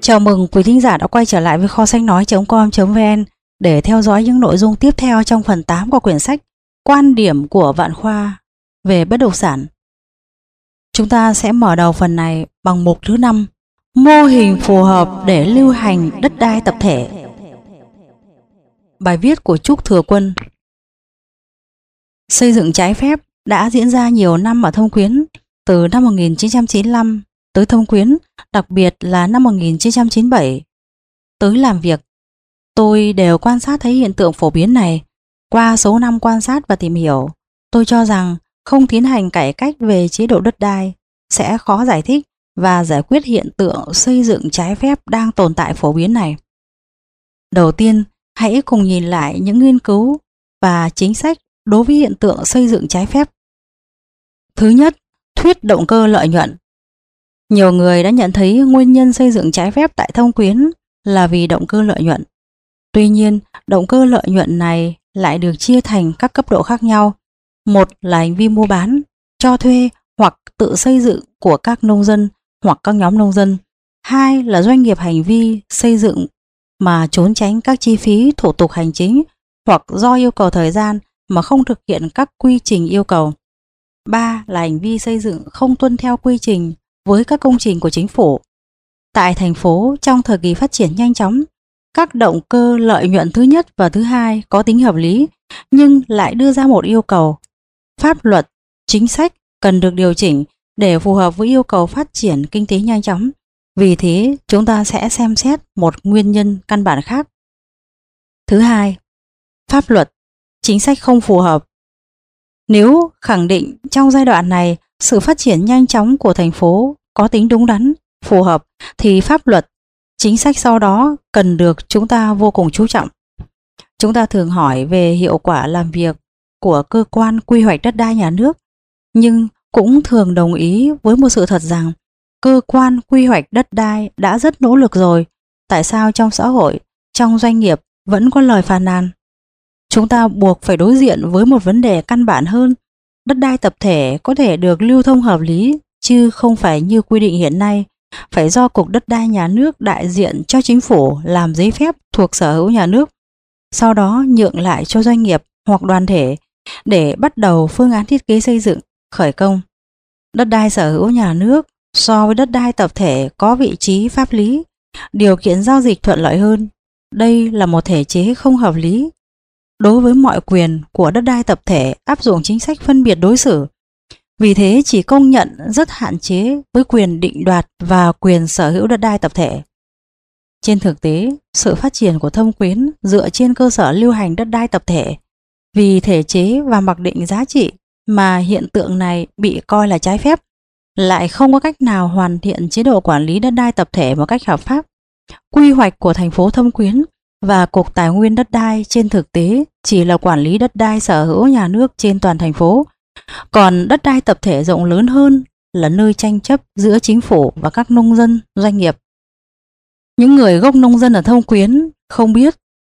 Chào mừng quý thính giả đã quay trở lại với kho sách nói.com.vn để theo dõi những nội dung tiếp theo trong phần 8 của quyển sách Quan điểm của Vạn Khoa về bất động sản. Chúng ta sẽ mở đầu phần này bằng mục thứ 5, mô hình phù hợp để lưu hành đất đai tập thể. Bài viết của Trúc Thừa Quân. Xây dựng trái phép đã diễn ra nhiều năm ở Thâm Quyến, từ năm 1995 tới Thâm Quyến, đặc biệt là năm 1997. Tới làm việc, tôi đều quan sát thấy hiện tượng phổ biến này. Qua số năm quan sát và tìm hiểu, tôi cho rằng không tiến hành cải cách về chế độ đất đai sẽ khó giải thích và giải quyết hiện tượng xây dựng trái phép đang tồn tại phổ biến này. Đầu tiên, hãy cùng nhìn lại những nghiên cứu và chính sách đối với hiện tượng xây dựng trái phép. Thứ nhất, thuyết động cơ lợi nhuận. Nhiều người đã nhận thấy nguyên nhân xây dựng trái phép tại Thâm Quyến là vì động cơ lợi nhuận. Tuy nhiên, động cơ lợi nhuận này lại được chia thành các cấp độ khác nhau. Một là hành vi mua bán, cho thuê hoặc tự xây dựng của các nông dân hoặc các nhóm nông dân. Hai là doanh nghiệp hành vi xây dựng mà trốn tránh các chi phí thủ tục hành chính hoặc do yêu cầu thời gian mà không thực hiện các quy trình yêu cầu. Ba là hành vi xây dựng không tuân theo quy trình với các công trình của chính phủ. Tại thành phố, trong thời kỳ phát triển nhanh chóng, các động cơ lợi nhuận thứ nhất và thứ hai có tính hợp lý, nhưng lại đưa ra một yêu cầu. Pháp luật, chính sách cần được điều chỉnh để phù hợp với yêu cầu phát triển kinh tế nhanh chóng. Vì thế, chúng ta sẽ xem xét một nguyên nhân căn bản khác. Thứ hai, pháp luật, chính sách không phù hợp. Nếu khẳng định trong giai đoạn này sự phát triển nhanh chóng của thành phố có tính đúng đắn, phù hợp, thì pháp luật, chính sách sau đó cần được chúng ta vô cùng chú trọng. Chúng ta thường hỏi về hiệu quả làm việc của cơ quan quy hoạch đất đai nhà nước, nhưng cũng thường đồng ý với một sự thật rằng cơ quan quy hoạch đất đai đã rất nỗ lực rồi. Tại sao trong xã hội, trong doanh nghiệp vẫn có lời phàn nàn? Chúng ta buộc phải đối diện với một vấn đề căn bản hơn. Đất đai tập thể có thể được lưu thông hợp lý, chứ không phải như quy định hiện nay, phải do Cục Đất đai Nhà nước đại diện cho chính phủ làm giấy phép thuộc sở hữu nhà nước, sau đó nhượng lại cho doanh nghiệp hoặc đoàn thể để bắt đầu phương án thiết kế xây dựng, khởi công. Đất đai sở hữu nhà nước so với đất đai tập thể có vị trí pháp lý, điều kiện giao dịch thuận lợi hơn. Đây là một thể chế không hợp lý. Đối với mọi quyền của đất đai tập thể áp dụng chính sách phân biệt đối xử. Vì thế chỉ công nhận rất hạn chế với quyền định đoạt và quyền sở hữu đất đai tập thể. Trên thực tế, sự phát triển của Thâm Quyến dựa trên cơ sở lưu hành đất đai tập thể. Vì thể chế và mặc định giá trị mà hiện tượng này bị coi là trái phép, lại không có cách nào hoàn thiện chế độ quản lý đất đai tập thể một cách hợp pháp. Quy hoạch của thành phố Thâm Quyến và Cục Tài nguyên Đất đai trên thực tế chỉ là quản lý đất đai sở hữu nhà nước trên toàn thành phố. Còn đất đai tập thể rộng lớn hơn là nơi tranh chấp giữa chính phủ và các nông dân, doanh nghiệp. Những người gốc nông dân ở Thâm Quyến không biết.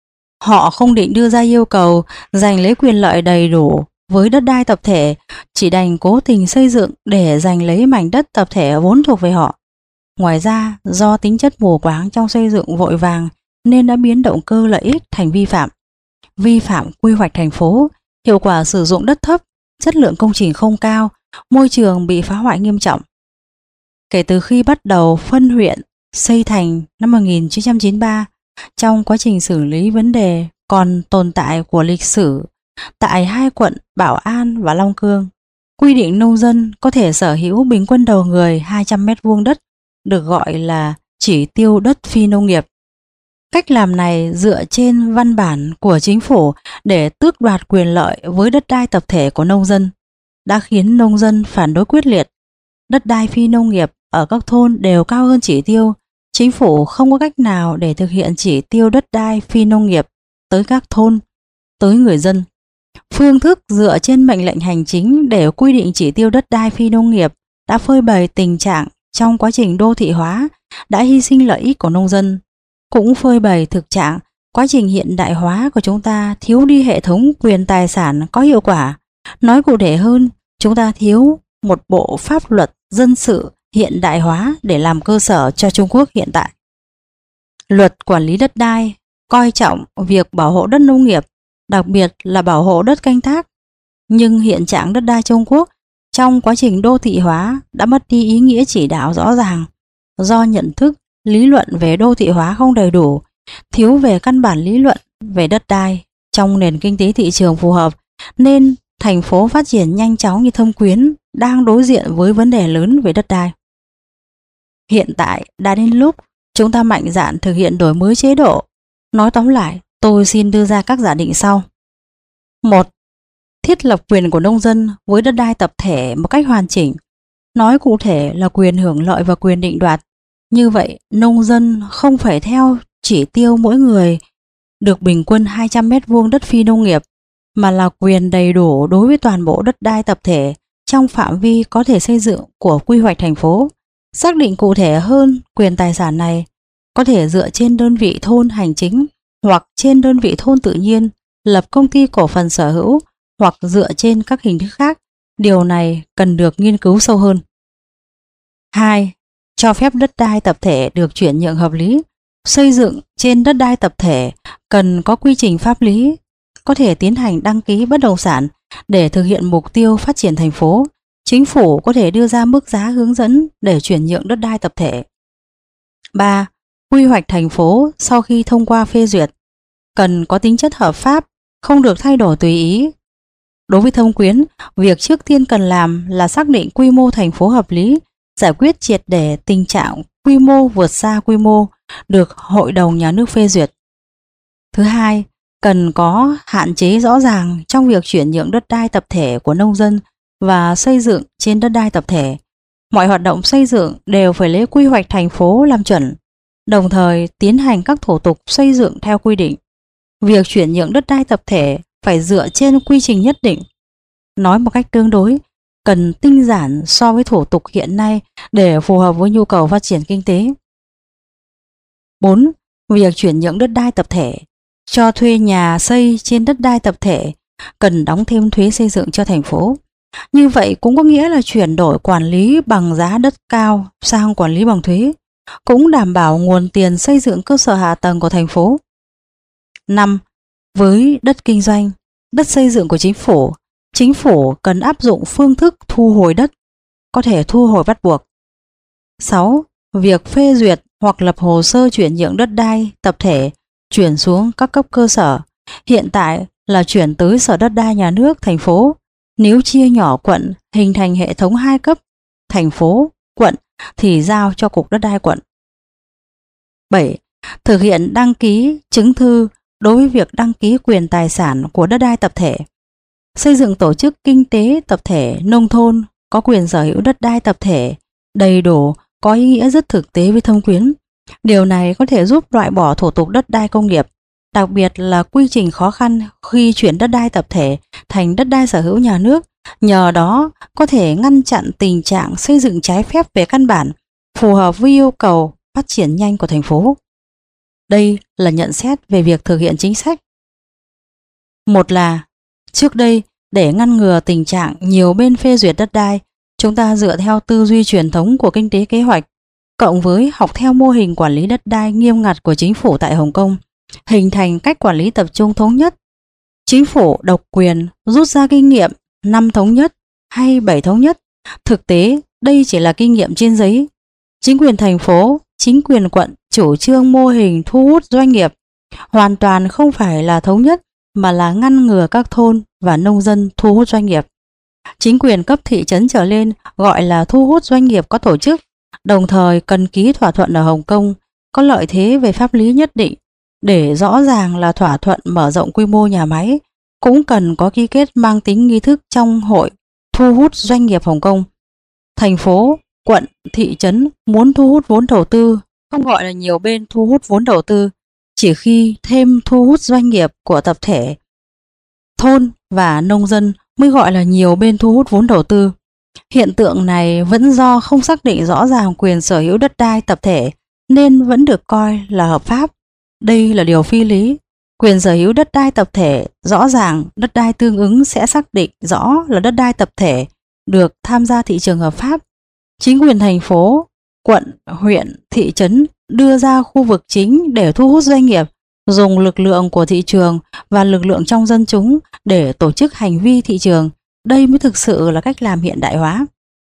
Họ không định đưa ra yêu cầu giành lấy quyền lợi đầy đủ với đất đai tập thể, chỉ đành cố tình xây dựng để giành lấy mảnh đất tập thể vốn thuộc về họ. Ngoài ra, do tính chất mù quáng trong xây dựng vội vàng nên đã biến động cơ lợi ích thành vi phạm. Vi phạm quy hoạch thành phố, hiệu quả sử dụng đất thấp, chất lượng công trình không cao, môi trường bị phá hoại nghiêm trọng. Kể từ khi bắt đầu phân huyện, xây thành năm 1993, trong quá trình xử lý vấn đề còn tồn tại của lịch sử tại hai quận Bảo An và Long Cương, quy định nông dân có thể sở hữu bình quân đầu người 200 m² đất, được gọi là chỉ tiêu đất phi nông nghiệp. Cách làm này dựa trên văn bản của chính phủ để tước đoạt quyền lợi với đất đai tập thể của nông dân, đã khiến nông dân phản đối quyết liệt. Đất đai phi nông nghiệp ở các thôn đều cao hơn chỉ tiêu. Chính phủ không có cách nào để thực hiện chỉ tiêu đất đai phi nông nghiệp tới các thôn, tới người dân. Phương thức dựa trên mệnh lệnh hành chính để quy định chỉ tiêu đất đai phi nông nghiệp đã phơi bày tình trạng trong quá trình đô thị hóa đã hy sinh lợi ích của nông dân, cũng phơi bày thực trạng quá trình hiện đại hóa của chúng ta thiếu đi hệ thống quyền tài sản có hiệu quả. Nói cụ thể hơn, chúng ta thiếu một bộ pháp luật dân sự hiện đại hóa để làm cơ sở cho Trung Quốc hiện tại. Luật quản lý đất đai coi trọng việc bảo hộ đất nông nghiệp, đặc biệt là bảo hộ đất canh tác. Nhưng hiện trạng đất đai Trung Quốc trong quá trình đô thị hóa đã mất đi ý nghĩa chỉ đạo rõ ràng, do nhận thức, lý luận về đô thị hóa không đầy đủ, thiếu về căn bản lý luận về đất đai trong nền kinh tế thị trường phù hợp, nên thành phố phát triển nhanh chóng như Thâm Quyến đang đối diện với vấn đề lớn về đất đai. Hiện tại đã đến lúc chúng ta mạnh dạn thực hiện đổi mới chế độ. Nói tóm lại, tôi xin đưa ra các giả định sau. 1. Thiết lập quyền của nông dân với đất đai tập thể một cách hoàn chỉnh. Nói cụ thể là quyền hưởng lợi và quyền định đoạt. Như vậy, nông dân không phải theo chỉ tiêu mỗi người được bình quân 200 m² đất phi nông nghiệp, mà là quyền đầy đủ đối với toàn bộ đất đai tập thể trong phạm vi có thể xây dựng của quy hoạch thành phố. Xác định cụ thể hơn, quyền tài sản này có thể dựa trên đơn vị thôn hành chính hoặc trên đơn vị thôn tự nhiên, lập công ty cổ phần sở hữu hoặc dựa trên các hình thức khác. Điều này cần được nghiên cứu sâu hơn. 2. Cho phép đất đai tập thể được chuyển nhượng hợp lý. Xây dựng trên đất đai tập thể cần có quy trình pháp lý, có thể tiến hành đăng ký bất động sản để thực hiện mục tiêu phát triển thành phố. Chính phủ có thể đưa ra mức giá hướng dẫn để chuyển nhượng đất đai tập thể. 3. Quy hoạch thành phố sau khi thông qua phê duyệt cần có tính chất hợp pháp, không được thay đổi tùy ý. Đối với Thâm Quyến, việc trước tiên cần làm là xác định quy mô thành phố hợp lý, giải quyết triệt để tình trạng quy mô vượt xa quy mô được Hội đồng Nhà nước phê duyệt. Thứ hai, cần có hạn chế rõ ràng trong việc chuyển nhượng đất đai tập thể của nông dân và xây dựng trên đất đai tập thể. Mọi hoạt động xây dựng đều phải lấy quy hoạch thành phố làm chuẩn, đồng thời tiến hành các thủ tục xây dựng theo quy định. Việc chuyển nhượng đất đai tập thể phải dựa trên quy trình nhất định. Nói một cách tương đối, cần tinh giản so với thủ tục hiện nay để phù hợp với nhu cầu phát triển kinh tế. 4. Việc chuyển nhượng đất đai tập thể, cho thuê nhà xây trên đất đai tập thể cần đóng thêm thuế xây dựng cho thành phố. Như vậy cũng có nghĩa là chuyển đổi quản lý bằng giá đất cao sang quản lý bằng thuế, cũng đảm bảo nguồn tiền xây dựng cơ sở hạ tầng của thành phố. 5. Với đất kinh doanh, đất xây dựng của chính phủ cần áp dụng phương thức thu hồi đất, có thể thu hồi bắt buộc. 6. Việc phê duyệt hoặc lập hồ sơ chuyển nhượng đất đai tập thể chuyển xuống các cấp cơ sở, hiện tại là chuyển tới Sở Đất đai Nhà nước thành phố. Nếu chia nhỏ quận hình thành hệ thống 2 cấp, thành phố, quận, thì giao cho Cục Đất đai quận. 7. Thực hiện đăng ký chứng thư đối với việc đăng ký quyền tài sản của đất đai tập thể. Xây dựng tổ chức kinh tế tập thể nông thôn có quyền sở hữu đất đai tập thể đầy đủ, có ý nghĩa rất thực tế với Thâm Quyến. Điều này có thể giúp loại bỏ thủ tục đất đai công nghiệp, đặc biệt là quy trình khó khăn khi chuyển đất đai tập thể thành đất đai sở hữu nhà nước. Nhờ đó có thể ngăn chặn tình trạng xây dựng trái phép về căn bản, phù hợp với yêu cầu phát triển nhanh của thành phố. Đây là nhận xét về việc thực hiện chính sách. Một là, trước đây, để ngăn ngừa tình trạng nhiều bên phê duyệt đất đai, chúng ta dựa theo tư duy truyền thống của kinh tế kế hoạch, cộng với học theo mô hình quản lý đất đai nghiêm ngặt của chính phủ tại Hồng Kông, hình thành cách quản lý tập trung thống nhất. Chính phủ độc quyền rút ra kinh nghiệm 5 thống nhất hay 7 thống nhất. Thực tế, đây chỉ là kinh nghiệm trên giấy. Chính quyền thành phố, chính quyền quận chủ trương mô hình thu hút doanh nghiệp, hoàn toàn không phải là thống nhất, mà là ngăn ngừa các thôn và nông dân thu hút doanh nghiệp. Chính quyền cấp thị trấn trở lên gọi là thu hút doanh nghiệp có tổ chức, đồng thời cần ký thỏa thuận ở Hồng Kông, có lợi thế về pháp lý nhất định. Để rõ ràng là thỏa thuận mở rộng quy mô nhà máy, cũng cần có ký kết mang tính nghi thức trong hội thu hút doanh nghiệp Hồng Kông. Thành phố, quận, thị trấn muốn thu hút vốn đầu tư không gọi là nhiều bên thu hút vốn đầu tư, chỉ khi thêm thu hút doanh nghiệp của tập thể, thôn và nông dân mới gọi là nhiều bên thu hút vốn đầu tư. Hiện tượng này vẫn do không xác định rõ ràng quyền sở hữu đất đai tập thể nên vẫn được coi là hợp pháp. Đây là điều phi lý. Quyền sở hữu đất đai tập thể rõ ràng, đất đai tương ứng sẽ xác định rõ là đất đai tập thể được tham gia thị trường hợp pháp. Chính quyền thành phố, quận, huyện, thị trấn đưa ra khu vực chính để thu hút doanh nghiệp, dùng lực lượng của thị trường và lực lượng trong dân chúng để tổ chức hành vi thị trường. Đây mới thực sự là cách làm hiện đại hóa.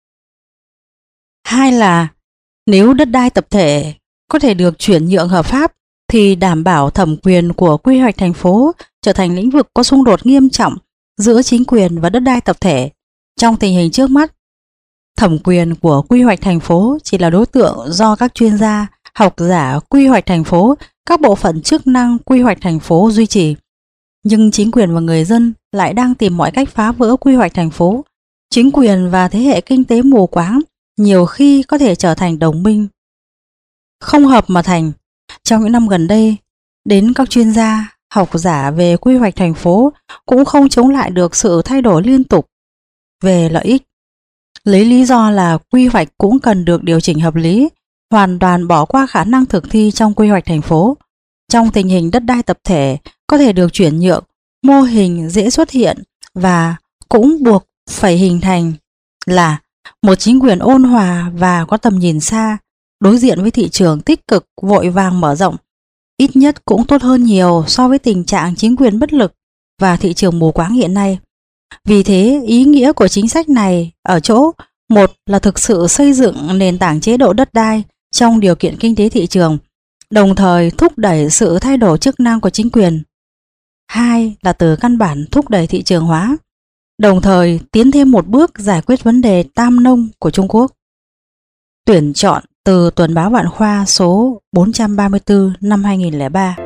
Hai là nếu đất đai tập thể có thể được chuyển nhượng hợp pháp thì đảm bảo thẩm quyền của quy hoạch thành phố trở thành lĩnh vực có xung đột nghiêm trọng giữa chính quyền và đất đai tập thể. Trong tình hình trước mắt, thẩm quyền của quy hoạch thành phố chỉ là đối tượng do các chuyên gia, học giả quy hoạch thành phố, các bộ phận chức năng quy hoạch thành phố duy trì. Nhưng chính quyền và người dân lại đang tìm mọi cách phá vỡ quy hoạch thành phố. Chính quyền và thế hệ kinh tế mù quáng nhiều khi có thể trở thành đồng minh. Không hợp mà thành. Trong những năm gần đây, đến các chuyên gia, học giả về quy hoạch thành phố cũng không chống lại được sự thay đổi liên tục về lợi ích. Lấy lý do là quy hoạch cũng cần được điều chỉnh hợp lý, hoàn toàn bỏ qua khả năng thực thi trong quy hoạch thành phố. Trong tình hình đất đai tập thể có thể được chuyển nhượng, mô hình dễ xuất hiện và cũng buộc phải hình thành là một chính quyền ôn hòa và có tầm nhìn xa, đối diện với thị trường tích cực vội vàng mở rộng, ít nhất cũng tốt hơn nhiều so với tình trạng chính quyền bất lực và thị trường mù quáng hiện nay. Vì thế, ý nghĩa của chính sách này ở chỗ, một là thực sự xây dựng nền tảng chế độ đất đai trong điều kiện kinh tế thị trường, đồng thời thúc đẩy sự thay đổi chức năng của chính quyền. Hai là từ căn bản thúc đẩy thị trường hóa, đồng thời tiến thêm một bước giải quyết vấn đề tam nông của Trung Quốc. Tuyển chọn từ Tuần báo Vạn Khoa số 434 năm 2003.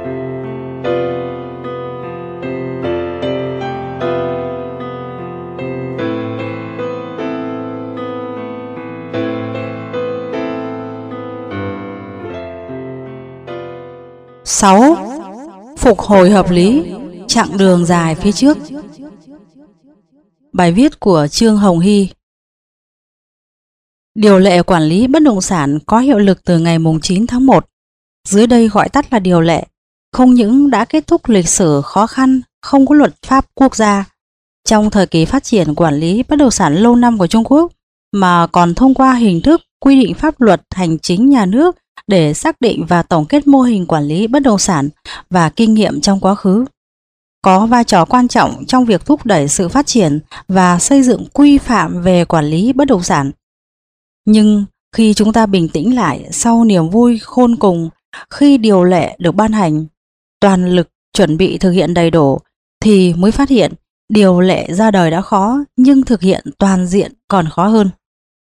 Sáu, phục hồi hợp lý, chặng đường dài phía trước. Bài viết của Trương Hồng Hy. Điều lệ quản lý bất động sản có hiệu lực từ ngày 9 tháng 1. Dưới đây gọi tắt là điều lệ, không những đã kết thúc lịch sử khó khăn, không có luật pháp quốc gia trong thời kỳ phát triển quản lý bất động sản lâu năm của Trung Quốc, mà còn thông qua hình thức quy định pháp luật hành chính nhà nước để xác định và tổng kết mô hình quản lý bất động sản và kinh nghiệm trong quá khứ, có vai trò quan trọng trong việc thúc đẩy sự phát triển và xây dựng quy phạm về quản lý bất động sản. Nhưng khi chúng ta bình tĩnh lại sau niềm vui khôn cùng khi điều lệ được ban hành, toàn lực chuẩn bị thực hiện đầy đủ, thì mới phát hiện điều lệ ra đời đã khó, nhưng thực hiện toàn diện còn khó hơn.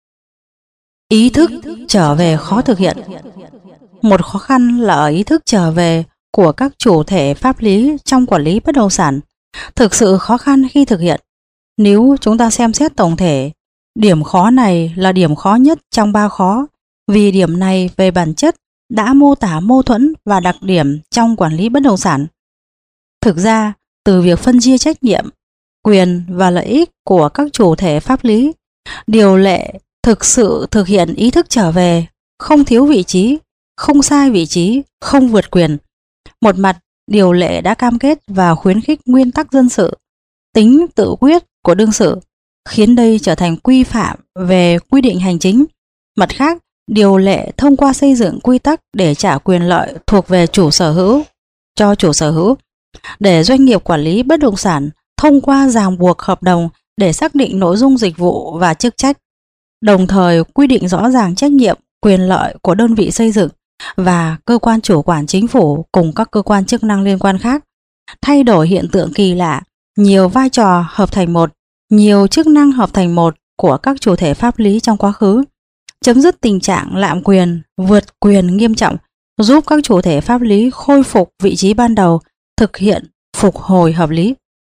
Ý thức trở về khó thực hiện. Một khó khăn là ở ý thức trở về của các chủ thể pháp lý trong quản lý bất động sản, thực sự khó khăn khi thực hiện. Nếu chúng ta xem xét tổng thể, điểm khó này là điểm khó nhất trong 3 khó, vì điểm này về bản chất đã mô tả mâu thuẫn và đặc điểm trong quản lý bất động sản. Thực ra, từ việc phân chia trách nhiệm, quyền và lợi ích của các chủ thể pháp lý, điều lệ thực sự thực hiện ý thức trở về, không thiếu vị trí, không sai vị trí, không vượt quyền. Một mặt, điều lệ đã cam kết và khuyến khích nguyên tắc dân sự, tính tự quyết của đương sự, khiến đây trở thành quy phạm về quy định hành chính. Mặt khác, điều lệ thông qua xây dựng quy tắc để trả quyền lợi thuộc về chủ sở hữu cho chủ sở hữu, để doanh nghiệp quản lý bất động sản thông qua ràng buộc hợp đồng để xác định nội dung dịch vụ và chức trách, đồng thời quy định rõ ràng trách nhiệm, quyền lợi của đơn vị xây dựng và cơ quan chủ quản chính phủ cùng các cơ quan chức năng liên quan khác, thay đổi hiện tượng kỳ lạ, nhiều vai trò hợp thành một, nhiều chức năng hợp thành một của các chủ thể pháp lý trong quá khứ, chấm dứt tình trạng lạm quyền, vượt quyền nghiêm trọng, giúp các chủ thể pháp lý khôi phục vị trí ban đầu, thực hiện phục hồi hợp lý.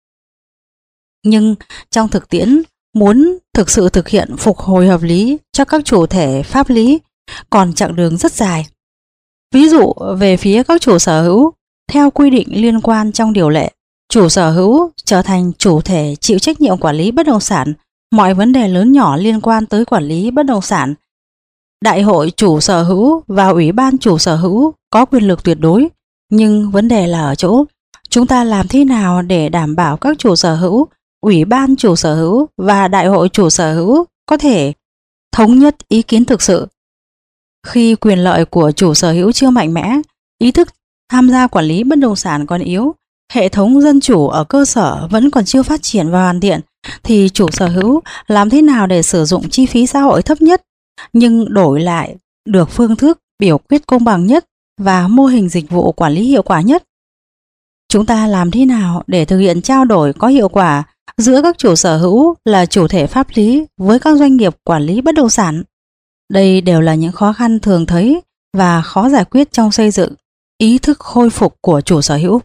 Nhưng trong thực tiễn, muốn thực sự thực hiện phục hồi hợp lý cho các chủ thể pháp lý còn chặng đường rất dài. Ví dụ về phía các chủ sở hữu, theo quy định liên quan trong điều lệ, chủ sở hữu trở thành chủ thể chịu trách nhiệm quản lý bất động sản, mọi vấn đề lớn nhỏ liên quan tới quản lý bất động sản. Đại hội chủ sở hữu và ủy ban chủ sở hữu có quyền lực tuyệt đối, nhưng vấn đề là ở chỗ chúng ta làm thế nào để đảm bảo các chủ sở hữu, ủy ban chủ sở hữu và đại hội chủ sở hữu có thể thống nhất ý kiến thực sự. Khi quyền lợi của chủ sở hữu chưa mạnh mẽ, ý thức tham gia quản lý bất động sản còn yếu, hệ thống dân chủ ở cơ sở vẫn còn chưa phát triển và hoàn thiện, thì chủ sở hữu làm thế nào để sử dụng chi phí xã hội thấp nhất, nhưng đổi lại được phương thức biểu quyết công bằng nhất và mô hình dịch vụ quản lý hiệu quả nhất? Chúng ta làm thế nào để thực hiện trao đổi có hiệu quả giữa các chủ sở hữu là chủ thể pháp lý với các doanh nghiệp quản lý bất động sản? Đây đều là những khó khăn thường thấy và khó giải quyết trong xây dựng ý thức khôi phục của chủ sở hữu.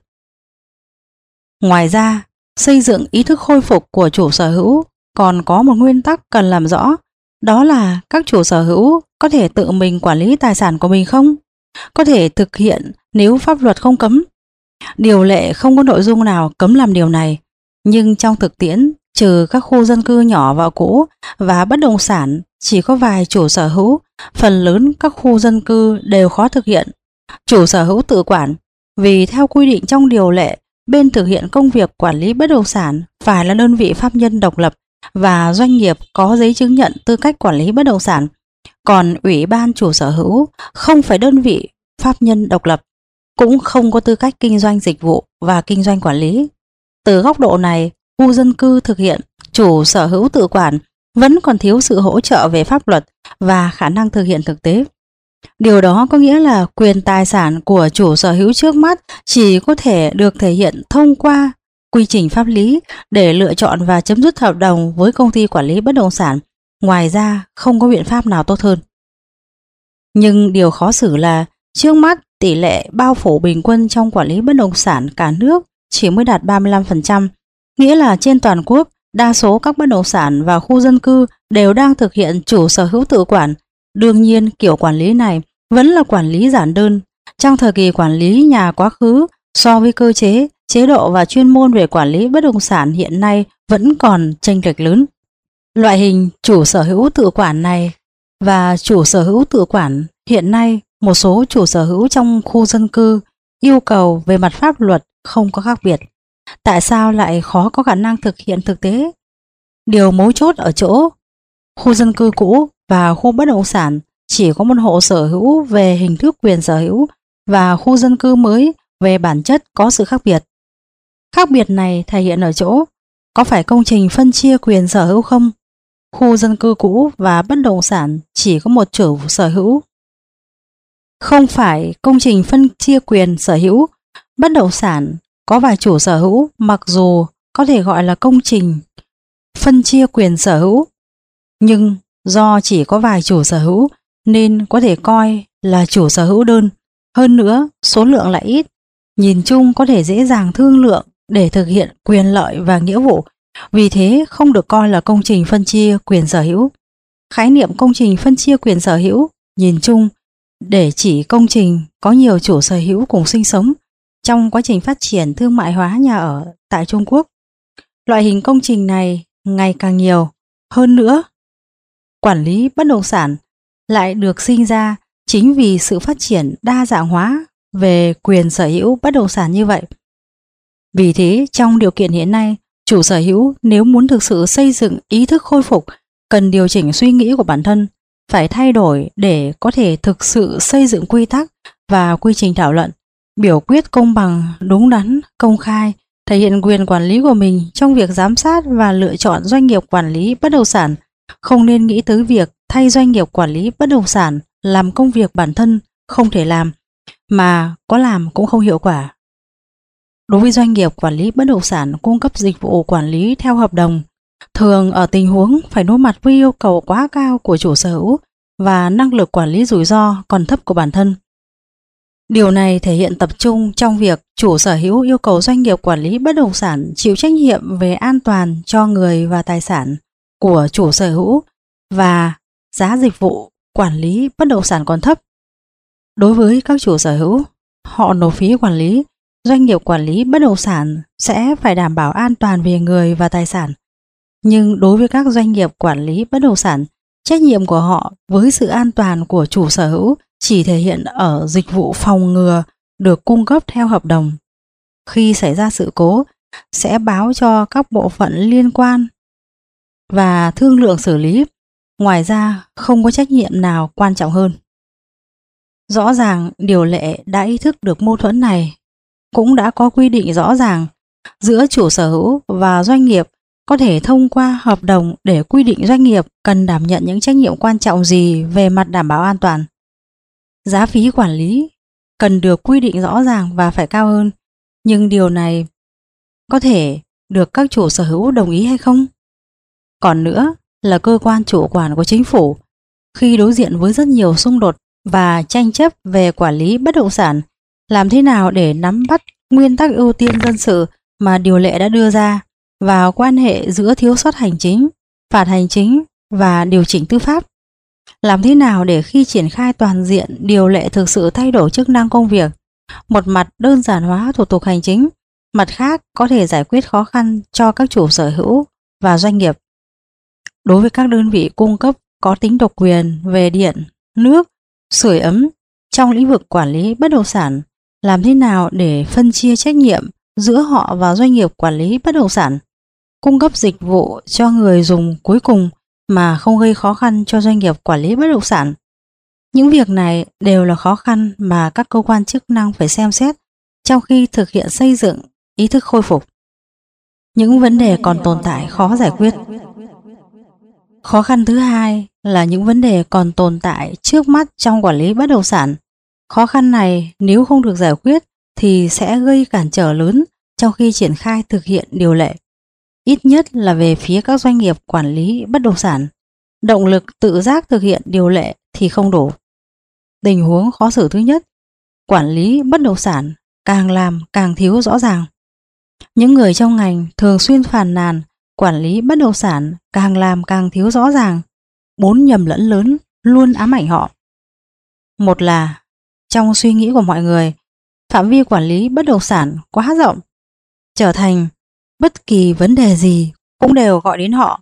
Ngoài ra, xây dựng ý thức khôi phục của chủ sở hữu còn có một nguyên tắc cần làm rõ, đó là các chủ sở hữu có thể tự mình quản lý tài sản của mình không? Có thể thực hiện nếu pháp luật không cấm. Điều lệ không có nội dung nào cấm làm điều này, nhưng trong thực tiễn, trừ các khu dân cư nhỏ và cũ và bất động sản chỉ có vài chủ sở hữu, phần lớn các khu dân cư đều khó thực hiện chủ sở hữu tự quản, vì theo quy định trong điều lệ, bên thực hiện công việc quản lý bất động sản phải là đơn vị pháp nhân độc lập và doanh nghiệp có giấy chứng nhận tư cách quản lý bất động sản. Còn Ủy ban chủ sở hữu không phải đơn vị pháp nhân độc lập, cũng không có tư cách kinh doanh dịch vụ và kinh doanh quản lý. Từ góc độ này, khu dân cư thực hiện chủ sở hữu tự quản vẫn còn thiếu sự hỗ trợ về pháp luật và khả năng thực hiện thực tế. Điều đó có nghĩa là quyền tài sản của chủ sở hữu trước mắt chỉ có thể được thể hiện thông qua quy trình pháp lý để lựa chọn và chấm dứt hợp đồng với công ty quản lý bất động sản. Ngoài ra, không có biện pháp nào tốt hơn. Nhưng điều khó xử là trước mắt tỷ lệ bao phủ bình quân trong quản lý bất động sản cả nước chỉ mới đạt 35%, nghĩa là trên toàn quốc, đa số các bất động sản và khu dân cư đều đang thực hiện chủ sở hữu tự quản. Đương nhiên, kiểu quản lý này vẫn là quản lý giản đơn. Trong thời kỳ quản lý nhà quá khứ, so với cơ chế, chế độ và chuyên môn về quản lý bất động sản hiện nay vẫn còn chênh lệch lớn. Loại hình chủ sở hữu tự quản này và chủ sở hữu tự quản hiện nay, một số chủ sở hữu trong khu dân cư yêu cầu về mặt pháp luật không có khác biệt. Tại sao lại khó có khả năng thực hiện thực tế? Điều mấu chốt ở chỗ khu dân cư cũ và khu bất động sản chỉ có một hộ sở hữu về hình thức quyền sở hữu, và khu dân cư mới về bản chất có sự khác biệt. Khác biệt này thể hiện ở chỗ có phải công trình phân chia quyền sở hữu không? Khu dân cư cũ và bất động sản chỉ có một chủ sở hữu. Không phải công trình phân chia quyền sở hữu, bất động sản có vài chủ sở hữu, mặc dù có thể gọi là công trình phân chia quyền sở hữu, nhưng do chỉ có vài chủ sở hữu nên có thể coi là chủ sở hữu đơn. Hơn nữa, số lượng lại ít, nhìn chung có thể dễ dàng thương lượng để thực hiện quyền lợi và nghĩa vụ, vì thế không được coi là công trình phân chia quyền sở hữu. Khái niệm công trình phân chia quyền sở hữu nhìn chung để chỉ công trình có nhiều chủ sở hữu cùng sinh sống trong quá trình phát triển thương mại hóa nhà ở tại Trung Quốc. Loại hình công trình này ngày càng nhiều. Hơn nữa, quản lý bất động sản lại được sinh ra chính vì sự phát triển đa dạng hóa về quyền sở hữu bất động sản như vậy. Vì thế, trong điều kiện hiện nay, chủ sở hữu nếu muốn thực sự xây dựng ý thức khôi phục, cần điều chỉnh suy nghĩ của bản thân, phải thay đổi để có thể thực sự xây dựng quy tắc và quy trình thảo luận, biểu quyết công bằng, đúng đắn, công khai, thể hiện quyền quản lý của mình trong việc giám sát và lựa chọn doanh nghiệp quản lý bất động sản. Không nên nghĩ tới việc thay doanh nghiệp quản lý bất động sản làm công việc bản thân không thể làm, mà có làm cũng không hiệu quả. Đối với doanh nghiệp quản lý bất động sản cung cấp dịch vụ quản lý theo hợp đồng, thường ở tình huống phải đối mặt với yêu cầu quá cao của chủ sở hữu và năng lực quản lý rủi ro còn thấp của bản thân. Điều này thể hiện tập trung trong việc chủ sở hữu yêu cầu doanh nghiệp quản lý bất động sản chịu trách nhiệm về an toàn cho người và tài sản của chủ sở hữu, và giá dịch vụ quản lý bất động sản còn thấp. Đối với các chủ sở hữu, họ nộp phí quản lý, doanh nghiệp quản lý bất động sản sẽ phải đảm bảo an toàn về người và tài sản. Nhưng đối với các doanh nghiệp quản lý bất động sản, trách nhiệm của họ với sự an toàn của chủ sở hữu chỉ thể hiện ở dịch vụ phòng ngừa được cung cấp theo hợp đồng. Khi xảy ra sự cố, sẽ báo cho các bộ phận liên quan và thương lượng xử lý. Ngoài ra, không có trách nhiệm nào quan trọng hơn. Rõ ràng điều lệ đã ý thức được mâu thuẫn này, cũng đã có quy định rõ ràng giữa chủ sở hữu và doanh nghiệp có thể thông qua hợp đồng để quy định doanh nghiệp cần đảm nhận những trách nhiệm quan trọng gì về mặt đảm bảo an toàn. Giá phí quản lý cần được quy định rõ ràng và phải cao hơn, nhưng điều này có thể được các chủ sở hữu đồng ý hay không? Còn nữa là cơ quan chủ quản của chính phủ khi đối diện với rất nhiều xung đột và tranh chấp về quản lý bất động sản, làm thế nào để nắm bắt nguyên tắc ưu tiên dân sự mà điều lệ đã đưa ra và quan hệ giữa thiếu sót hành chính, phạt hành chính và điều chỉnh tư pháp? Làm thế nào để khi triển khai toàn diện điều lệ thực sự thay đổi chức năng công việc, một mặt đơn giản hóa thủ tục hành chính, mặt khác có thể giải quyết khó khăn cho các chủ sở hữu và doanh nghiệp? Đối với các đơn vị cung cấp có tính độc quyền về điện, nước, sưởi ấm trong lĩnh vực quản lý bất động sản, làm thế nào để phân chia trách nhiệm giữa họ và doanh nghiệp quản lý bất động sản, cung cấp dịch vụ cho người dùng cuối cùng mà không gây khó khăn cho doanh nghiệp quản lý bất động sản? Những việc này đều là khó khăn mà các cơ quan chức năng phải xem xét trong khi thực hiện xây dựng ý thức khôi phục. Những vấn đề còn tồn tại khó giải quyết. Khó khăn thứ hai là những vấn đề còn tồn tại trước mắt trong quản lý bất động sản. Khó khăn này nếu không được giải quyết thì sẽ gây cản trở lớn trong khi triển khai thực hiện điều lệ. Ít nhất là về phía các doanh nghiệp quản lý bất động sản, động lực tự giác thực hiện điều lệ thì không đủ. Tình huống khó xử thứ nhất, quản lý bất động sản càng làm càng thiếu rõ ràng. Những người trong ngành thường xuyên phàn nàn quản lý bất động sản càng làm càng thiếu rõ ràng. 4 nhầm lẫn lớn luôn ám ảnh họ. Một là trong suy nghĩ của mọi người, phạm vi quản lý bất động sản quá rộng, trở thành bất kỳ vấn đề gì cũng đều gọi đến họ.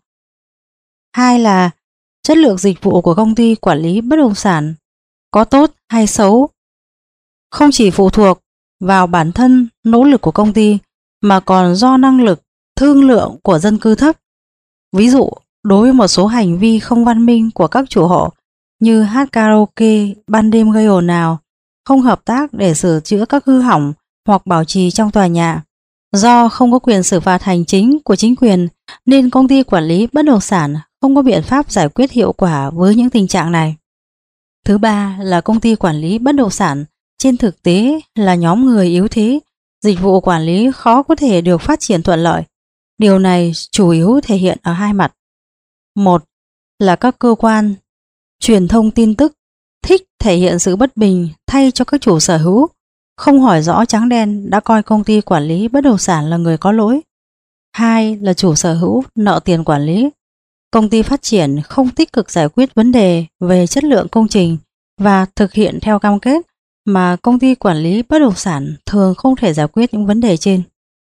Hai là chất lượng dịch vụ của công ty quản lý bất động sản có tốt hay xấu không chỉ phụ thuộc vào bản thân nỗ lực của công ty mà còn do năng lực thương lượng của dân cư thấp. Ví dụ, đối với một số hành vi không văn minh của các chủ hộ như hát karaoke ban đêm gây ồn ào, không hợp tác để sửa chữa các hư hỏng hoặc bảo trì trong tòa nhà, do không có quyền xử phạt hành chính của chính quyền nên công ty quản lý bất động sản không có biện pháp giải quyết hiệu quả với những tình trạng này. Thứ ba là công ty quản lý bất động sản trên thực tế là nhóm người yếu thế, dịch vụ quản lý khó có thể được phát triển thuận lợi. Điều này chủ yếu thể hiện ở hai mặt. Một là các cơ quan truyền thông tin tức thích thể hiện sự bất bình thay cho các chủ sở hữu, không hỏi rõ trắng đen đã coi công ty quản lý bất động sản là người có lỗi. Hai là chủ sở hữu nợ tiền quản lý. Công ty phát triển không tích cực giải quyết vấn đề về chất lượng công trình và thực hiện theo cam kết mà công ty quản lý bất động sản thường không thể giải quyết những vấn đề trên.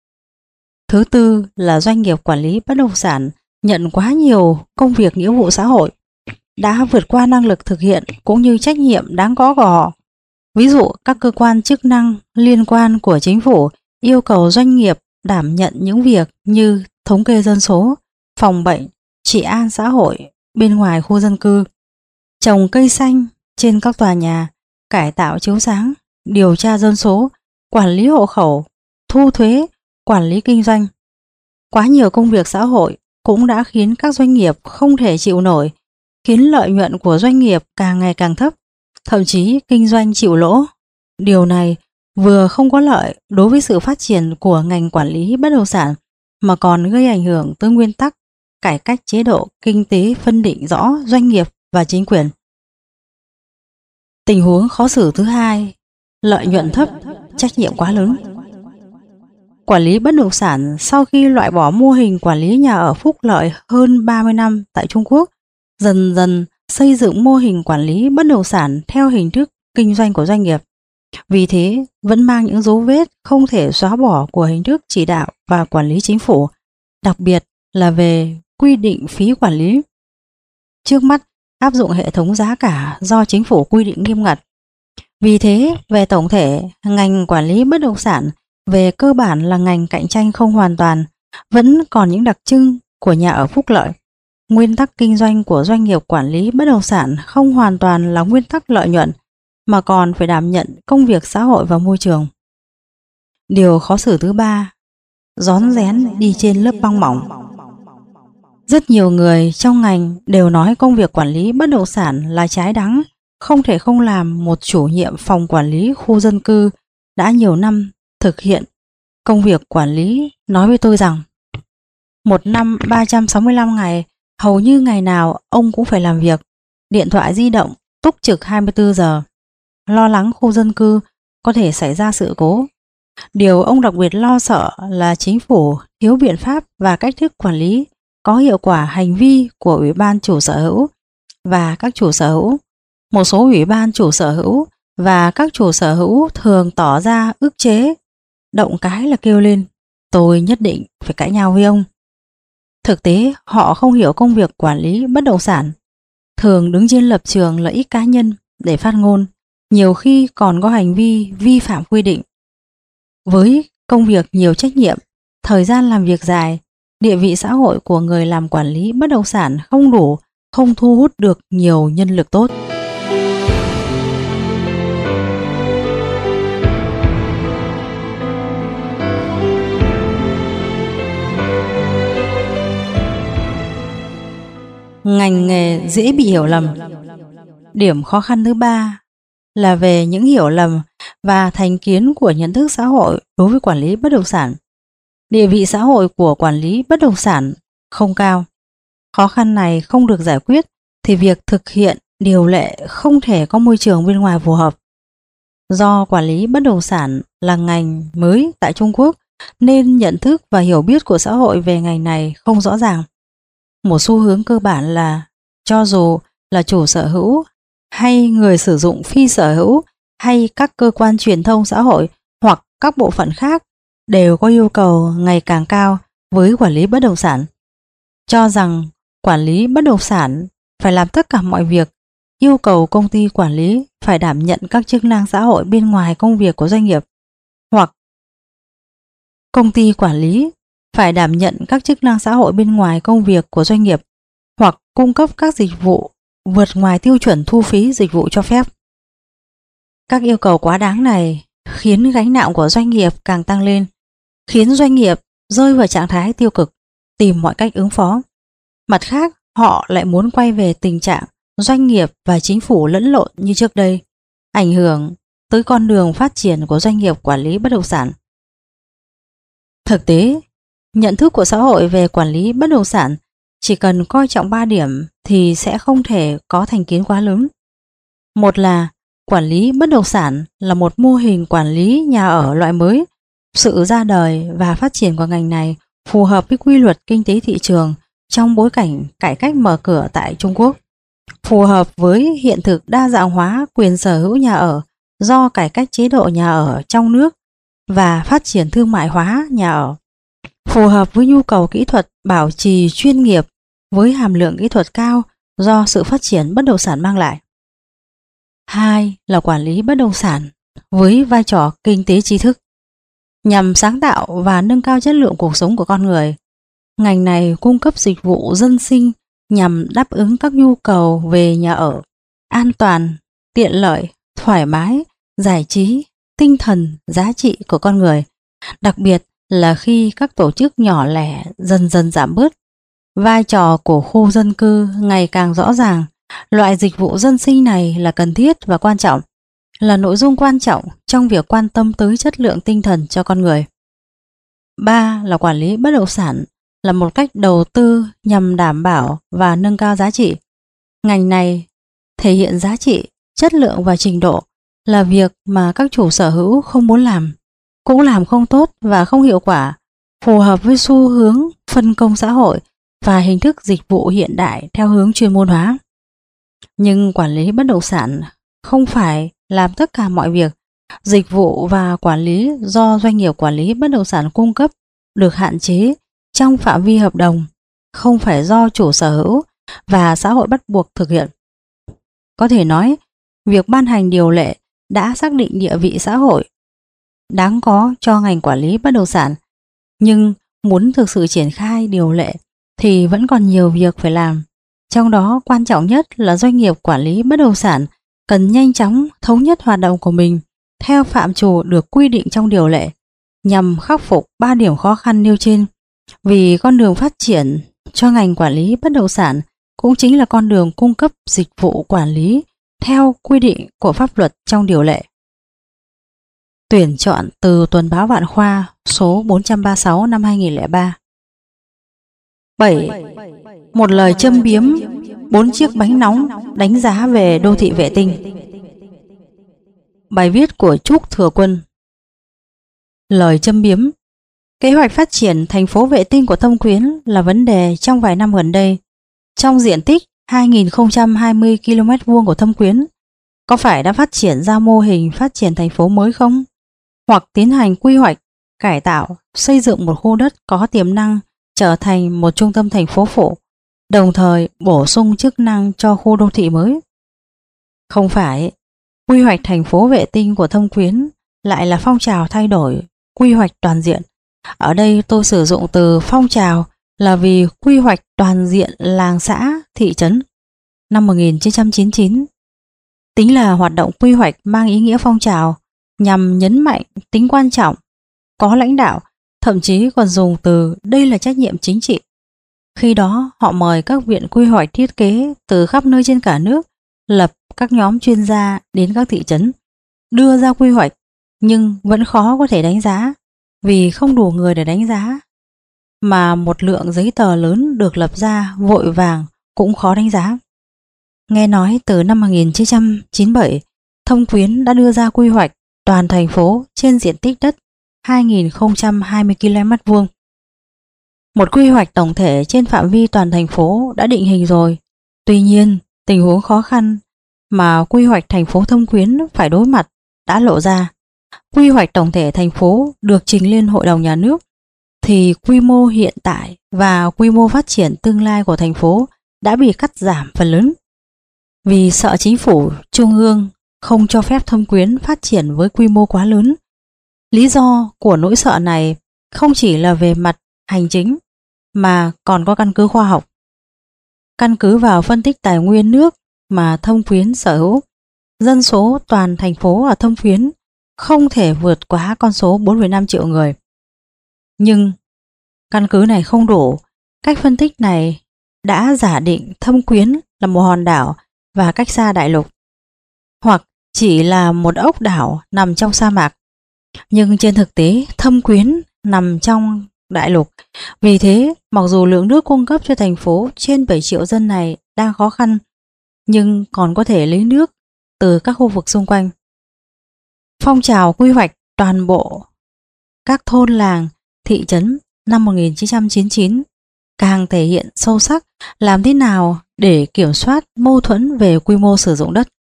Thứ tư là doanh nghiệp quản lý bất động sản nhận quá nhiều công việc nghĩa vụ xã hội, đã vượt qua năng lực thực hiện cũng như trách nhiệm đáng có của họ. Ví dụ, các cơ quan chức năng liên quan của chính phủ yêu cầu doanh nghiệp đảm nhận những việc như thống kê dân số, phòng bệnh, trị an xã hội bên ngoài khu dân cư, trồng cây xanh trên các tòa nhà, cải tạo chiếu sáng, điều tra dân số, quản lý hộ khẩu, thu thuế, quản lý kinh doanh. Quá nhiều công việc xã hội cũng đã khiến các doanh nghiệp không thể chịu nổi, khiến lợi nhuận của doanh nghiệp càng ngày càng thấp, thậm chí kinh doanh chịu lỗ. Điều này vừa không có lợi đối với sự phát triển của ngành quản lý bất động sản mà còn gây ảnh hưởng tới nguyên tắc cải cách chế độ kinh tế phân định rõ doanh nghiệp và chính quyền. Tình huống khó xử thứ hai, lợi nhuận thấp, trách nhiệm quá lớn. Quản lý bất động sản sau khi loại bỏ mô hình quản lý nhà ở phúc lợi hơn 30 năm tại Trung Quốc, dần dần xây dựng mô hình quản lý bất động sản theo hình thức kinh doanh của doanh nghiệp. Vì thế, vẫn mang những dấu vết không thể xóa bỏ của hình thức chỉ đạo và quản lý chính phủ, đặc biệt là về quy định phí quản lý. Trước mắt, áp dụng hệ thống giá cả do chính phủ quy định nghiêm ngặt. Vì thế, về tổng thể, ngành quản lý bất động sản về cơ bản là ngành cạnh tranh không hoàn toàn, vẫn còn những đặc trưng của nhà ở phúc lợi. Nguyên tắc kinh doanh của doanh nghiệp quản lý bất động sản không hoàn toàn là nguyên tắc lợi nhuận, mà còn phải đảm nhận công việc xã hội và môi trường. Điều khó xử thứ ba, rón rén đi trên lớp băng mỏng. Rất nhiều người trong ngành đều nói công việc quản lý bất động sản là trái đắng, không thể không làm. Một chủ nhiệm phòng quản lý khu dân cư đã nhiều năm thực hiện công việc quản lý nói với tôi rằng một năm 365 ngày, hầu như ngày nào ông cũng phải làm việc, điện thoại di động túc trực 24 giờ, lo lắng khu dân cư có thể xảy ra sự cố. Điều ông đặc biệt lo sợ là chính phủ thiếu biện pháp và cách thức quản lý có hiệu quả hành vi của Ủy ban chủ sở hữu và các chủ sở hữu. Một số ủy ban chủ sở hữu và các chủ sở hữu thường tỏ ra ức chế, động cái là kêu lên, tôi nhất định phải cãi nhau với ông. Thực tế, họ không hiểu công việc quản lý bất động sản, thường đứng trên lập trường lợi ích cá nhân để phát ngôn, nhiều khi còn có hành vi vi phạm quy định. Với công việc nhiều trách nhiệm, thời gian làm việc dài, địa vị xã hội của người làm quản lý bất động sản không đủ, không thu hút được nhiều nhân lực tốt. Ngành nghề dễ bị hiểu lầm. Điểm khó khăn thứ ba là về những hiểu lầm và thành kiến của nhận thức xã hội đối với quản lý bất động sản. Địa vị xã hội của quản lý bất động sản không cao. Khó khăn này không được giải quyết thì việc thực hiện điều lệ không thể có môi trường bên ngoài phù hợp. Do quản lý bất động sản là ngành mới tại Trung Quốc nên nhận thức và hiểu biết của xã hội về ngành này không rõ ràng. Một xu hướng cơ bản là cho dù là chủ sở hữu hay người sử dụng phi sở hữu hay các cơ quan truyền thông xã hội hoặc các bộ phận khác đều có yêu cầu ngày càng cao với quản lý bất động sản. Cho rằng quản lý bất động sản phải làm tất cả mọi việc, yêu cầu công ty quản lý phải đảm nhận các chức năng xã hội bên ngoài công việc của doanh nghiệp, hoặc công ty quản lý phải đảm nhận các chức năng xã hội bên ngoài công việc của doanh nghiệp, hoặc cung cấp các dịch vụ vượt ngoài tiêu chuẩn thu phí dịch vụ cho phép. Các yêu cầu quá đáng này khiến gánh nặng của doanh nghiệp càng tăng lên, khiến doanh nghiệp rơi vào trạng thái tiêu cực, tìm mọi cách ứng phó. Mặt khác, họ lại muốn quay về tình trạng doanh nghiệp và chính phủ lẫn lộn như trước đây, ảnh hưởng tới con đường phát triển của doanh nghiệp quản lý bất động sản. Thực tế, nhận thức của xã hội về quản lý bất động sản chỉ cần coi trọng 3 điểm thì sẽ không thể có thành kiến quá lớn. Một là quản lý bất động sản là một mô hình quản lý nhà ở loại mới. Sự ra đời và phát triển của ngành này phù hợp với quy luật kinh tế thị trường trong bối cảnh cải cách mở cửa tại Trung Quốc, phù hợp với hiện thực đa dạng hóa quyền sở hữu nhà ở do cải cách chế độ nhà ở trong nước và phát triển thương mại hóa nhà ở, phù hợp với nhu cầu kỹ thuật bảo trì chuyên nghiệp với hàm lượng kỹ thuật cao do sự phát triển bất động sản mang lại. Hai là quản lý bất động sản với vai trò kinh tế tri thức, nhằm sáng tạo và nâng cao chất lượng cuộc sống của con người. Ngành này cung cấp dịch vụ dân sinh nhằm đáp ứng các nhu cầu về nhà ở, an toàn, tiện lợi, thoải mái, giải trí, tinh thần, giá trị của con người, đặc biệt là khi các tổ chức nhỏ lẻ dần dần giảm bớt. Vai trò của khu dân cư ngày càng rõ ràng. Loại dịch vụ dân sinh này là cần thiết và quan trọng, là nội dung quan trọng trong việc quan tâm tới chất lượng tinh thần cho con người. Ba là quản lý bất động sản là một cách đầu tư nhằm đảm bảo và nâng cao giá trị. Ngành này thể hiện giá trị, chất lượng và trình độ là việc mà các chủ sở hữu không muốn làm, cũng làm không tốt và không hiệu quả, phù hợp với xu hướng phân công xã hội và hình thức dịch vụ hiện đại theo hướng chuyên môn hóa. Nhưng quản lý bất động sản không phải làm tất cả mọi việc. Dịch vụ và quản lý do doanh nghiệp quản lý bất động sản cung cấp được hạn chế trong phạm vi hợp đồng, không phải do chủ sở hữu và xã hội bắt buộc thực hiện. Có thể nói, việc ban hành điều lệ đã xác định địa vị xã hội đáng có cho ngành quản lý bất động sản, nhưng muốn thực sự triển khai điều lệ thì vẫn còn nhiều việc phải làm. Trong đó quan trọng nhất là doanh nghiệp quản lý bất động sản cần nhanh chóng thống nhất hoạt động của mình theo phạm trù được quy định trong điều lệ, nhằm khắc phục 3 điểm khó khăn nêu trên. Vì con đường phát triển cho ngành quản lý bất động sản cũng chính là con đường cung cấp dịch vụ quản lý theo quy định của pháp luật trong điều lệ. Tuyển chọn từ Tuần báo Vạn Khoa số 436 năm 2003. 7. Một lời châm biếm 4 chiếc bánh nóng đánh giá về đô thị vệ tinh. Bài viết của Trúc Thừa Quân. Lời châm biếm. Kế hoạch phát triển thành phố vệ tinh của Thâm Quyến là vấn đề trong vài năm gần đây. Trong diện tích 2020 km² của Thâm Quyến, có phải đã phát triển ra mô hình phát triển thành phố mới không? Hoặc tiến hành quy hoạch, cải tạo, xây dựng một khu đất có tiềm năng trở thành một trung tâm thành phố phụ, đồng thời bổ sung chức năng cho khu đô thị mới? Không phải. Quy hoạch thành phố vệ tinh của Thâm Quyến lại là phong trào thay đổi quy hoạch toàn diện. Ở đây tôi sử dụng từ phong trào là vì quy hoạch toàn diện làng xã, thị trấn năm 1999 tính là hoạt động quy hoạch mang ý nghĩa phong trào, nhằm nhấn mạnh tính quan trọng, có lãnh đạo, thậm chí còn dùng từ đây là trách nhiệm chính trị. Khi đó họ mời các viện quy hoạch thiết kế từ khắp nơi trên cả nước, lập các nhóm chuyên gia đến các thị trấn, đưa ra quy hoạch, nhưng vẫn khó có thể đánh giá, vì không đủ người để đánh giá. Mà một lượng giấy tờ lớn được lập ra vội vàng cũng khó đánh giá. Nghe nói từ năm 1997, Thâm Quyến đã đưa ra quy hoạch toàn thành phố trên diện tích đất 2020 km². Một quy hoạch tổng thể trên phạm vi toàn thành phố đã định hình rồi. Tuy nhiên, tình huống khó khăn mà quy hoạch thành phố Thâm Quyến phải đối mặt đã lộ ra. Quy hoạch tổng thể thành phố được trình lên Hội đồng Nhà nước thì quy mô hiện tại và quy mô phát triển tương lai của thành phố đã bị cắt giảm phần lớn. Vì sợ chính phủ trung ương không cho phép Thâm Quyến phát triển với quy mô quá lớn. Lý do của nỗi sợ này không chỉ là về mặt hành chính mà còn có căn cứ khoa học. Căn cứ vào phân tích tài nguyên nước mà Thâm Quyến sở hữu, dân số toàn thành phố ở Thâm Quyến không thể vượt quá con số 4,5 triệu người. Nhưng căn cứ này không đủ. Cách phân tích này đã giả định Thâm Quyến là một hòn đảo và cách xa đại lục, hoặc chỉ là một ốc đảo nằm trong sa mạc. Nhưng trên thực tế Thâm Quyến nằm trong đại lục. Vì thế, mặc dù lượng nước cung cấp cho thành phố trên 7 triệu dân này đang khó khăn, nhưng còn có thể lấy nước từ các khu vực xung quanh. Phong trào quy hoạch toàn bộ các thôn làng, thị trấn năm 1999 càng thể hiện sâu sắc làm thế nào để kiểm soát mâu thuẫn về quy mô sử dụng đất.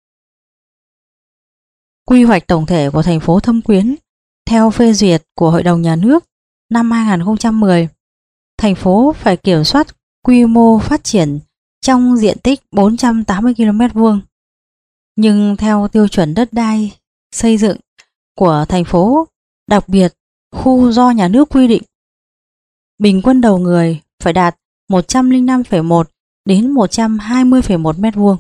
Quy hoạch tổng thể của thành phố Thâm Quyến theo phê duyệt của Hội đồng Nhà nước năm 2010, thành phố phải kiểm soát quy mô phát triển trong diện tích 480 km². Nhưng theo tiêu chuẩn đất đai xây dựng của thành phố, đặc biệt khu do nhà nước quy định, bình quân đầu người phải đạt 105,1 đến 120,1 m².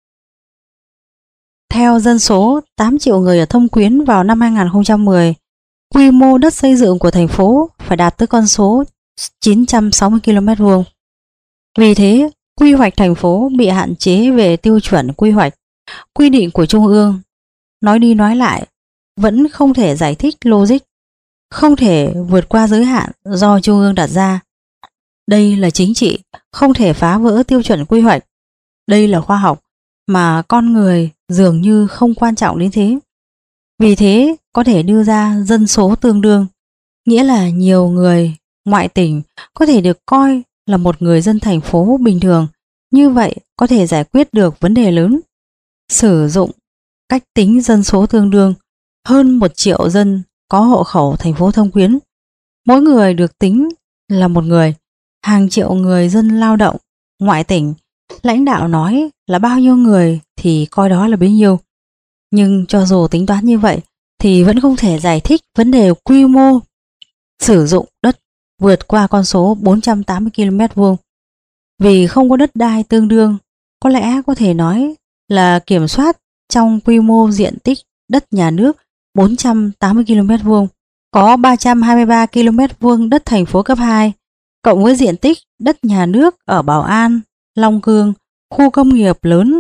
Theo dân số 8 triệu người ở Thâm Quyến vào năm 2010, quy mô đất xây dựng của thành phố phải đạt tới con số 960 km². Vì thế, quy hoạch thành phố bị hạn chế về tiêu chuẩn quy hoạch, quy định của Trung ương. Nói đi nói lại, vẫn không thể giải thích logic, không thể vượt qua giới hạn do Trung ương đặt ra. Đây là chính trị, không thể phá vỡ tiêu chuẩn quy hoạch. Đây là khoa học, mà con người dường như không quan trọng đến thế. Vì thế, có thể đưa ra dân số tương đương, nghĩa là nhiều người ngoại tỉnh có thể được coi là một người dân thành phố bình thường. Như vậy có thể giải quyết được vấn đề lớn. Sử dụng cách tính dân số tương đương, hơn 1 triệu dân có hộ khẩu thành phố Thâm Quyến. Mỗi người được tính là một người, hàng triệu người dân lao động ngoại tỉnh. Lãnh đạo nói là bao nhiêu người thì coi đó là bấy nhiêu. Nhưng cho dù tính toán như vậy thì vẫn không thể giải thích vấn đề quy mô sử dụng đất vượt qua con số 480 km². Vì không có đất đai tương đương, có lẽ có thể nói là kiểm soát trong quy mô diện tích đất nhà nước 480 km², có 323 km² đất thành phố cấp 2, cộng với diện tích đất nhà nước ở Bảo An, Long Khương, khu công nghiệp lớn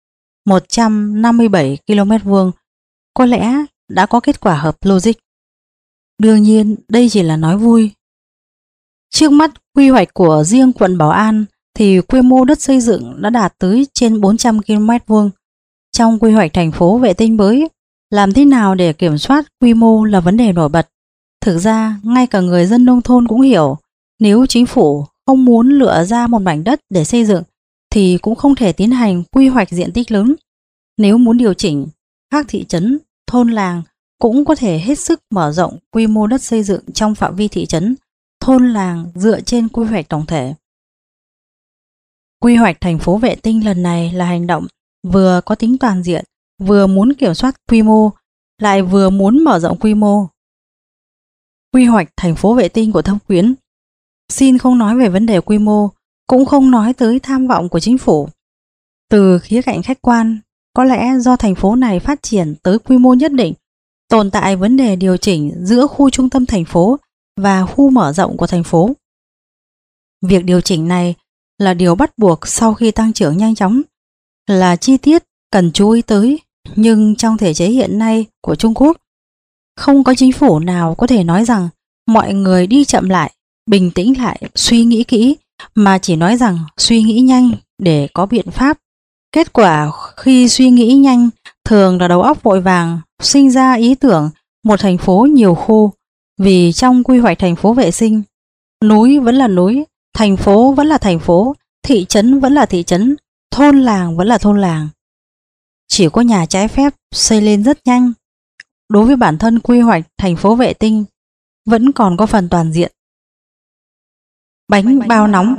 157 km², có lẽ đã có kết quả hợp logic. Đương nhiên, đây chỉ là nói vui. Trước mắt quy hoạch của riêng quận Bảo An thì quy mô đất xây dựng đã đạt tới trên 400 km². Trong quy hoạch thành phố vệ tinh mới, làm thế nào để kiểm soát quy mô là vấn đề nổi bật. Thực ra, ngay cả người dân nông thôn cũng hiểu, nếu chính phủ không muốn lựa ra một mảnh đất để xây dựng thì cũng không thể tiến hành quy hoạch diện tích lớn. Nếu muốn điều chỉnh, các thị trấn, thôn làng cũng có thể hết sức mở rộng quy mô đất xây dựng trong phạm vi thị trấn, thôn làng dựa trên quy hoạch tổng thể. Quy hoạch thành phố vệ tinh lần này là hành động vừa có tính toàn diện, vừa muốn kiểm soát quy mô, lại vừa muốn mở rộng quy mô. Quy hoạch thành phố vệ tinh của Thâm Quyến xin không nói về vấn đề quy mô, cũng không nói tới tham vọng của chính phủ. Từ khía cạnh khách quan, có lẽ do thành phố này phát triển tới quy mô nhất định, tồn tại vấn đề điều chỉnh giữa khu trung tâm thành phố và khu mở rộng của thành phố. Việc điều chỉnh này là điều bắt buộc sau khi tăng trưởng nhanh chóng, là chi tiết cần chú ý tới, nhưng trong thể chế hiện nay của Trung Quốc, không có chính phủ nào có thể nói rằng mọi người đi chậm lại, bình tĩnh lại, suy nghĩ kỹ, mà chỉ nói rằng suy nghĩ nhanh để có biện pháp. Kết quả khi suy nghĩ nhanh thường là đầu óc vội vàng, sinh ra ý tưởng một thành phố nhiều khu, vì trong quy hoạch thành phố vệ sinh, núi vẫn là núi, thành phố vẫn là thành phố, thị trấn vẫn là thị trấn, thôn làng vẫn là thôn làng. Chỉ có nhà trái phép xây lên rất nhanh. Đối với bản thân quy hoạch thành phố vệ tinh vẫn còn có phần toàn diện. Bánh bao nóng.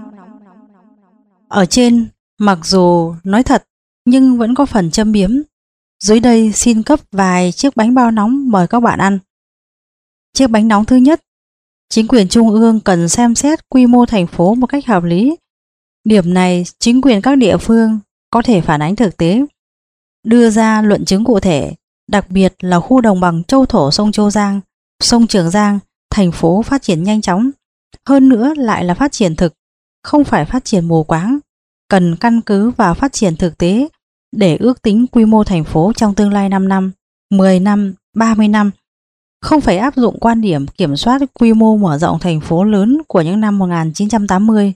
Ở trên mặc dù nói thật nhưng vẫn có phần châm biếm. Dưới đây xin cấp vài chiếc bánh bao nóng mời các bạn ăn. Chiếc bánh nóng thứ nhất, chính quyền trung ương cần xem xét quy mô thành phố một cách hợp lý. Điểm này chính quyền các địa phương có thể phản ánh thực tế, đưa ra luận chứng cụ thể, đặc biệt là khu đồng bằng châu thổ sông Châu Giang, sông Trường Giang, thành phố phát triển nhanh chóng, hơn nữa lại là phát triển thực, không phải phát triển mù quáng, cần căn cứ vào phát triển thực tế để ước tính quy mô thành phố trong tương lai 5 năm, 10 năm, 30 năm, không phải áp dụng quan điểm kiểm soát quy mô mở rộng thành phố lớn của những năm 1980,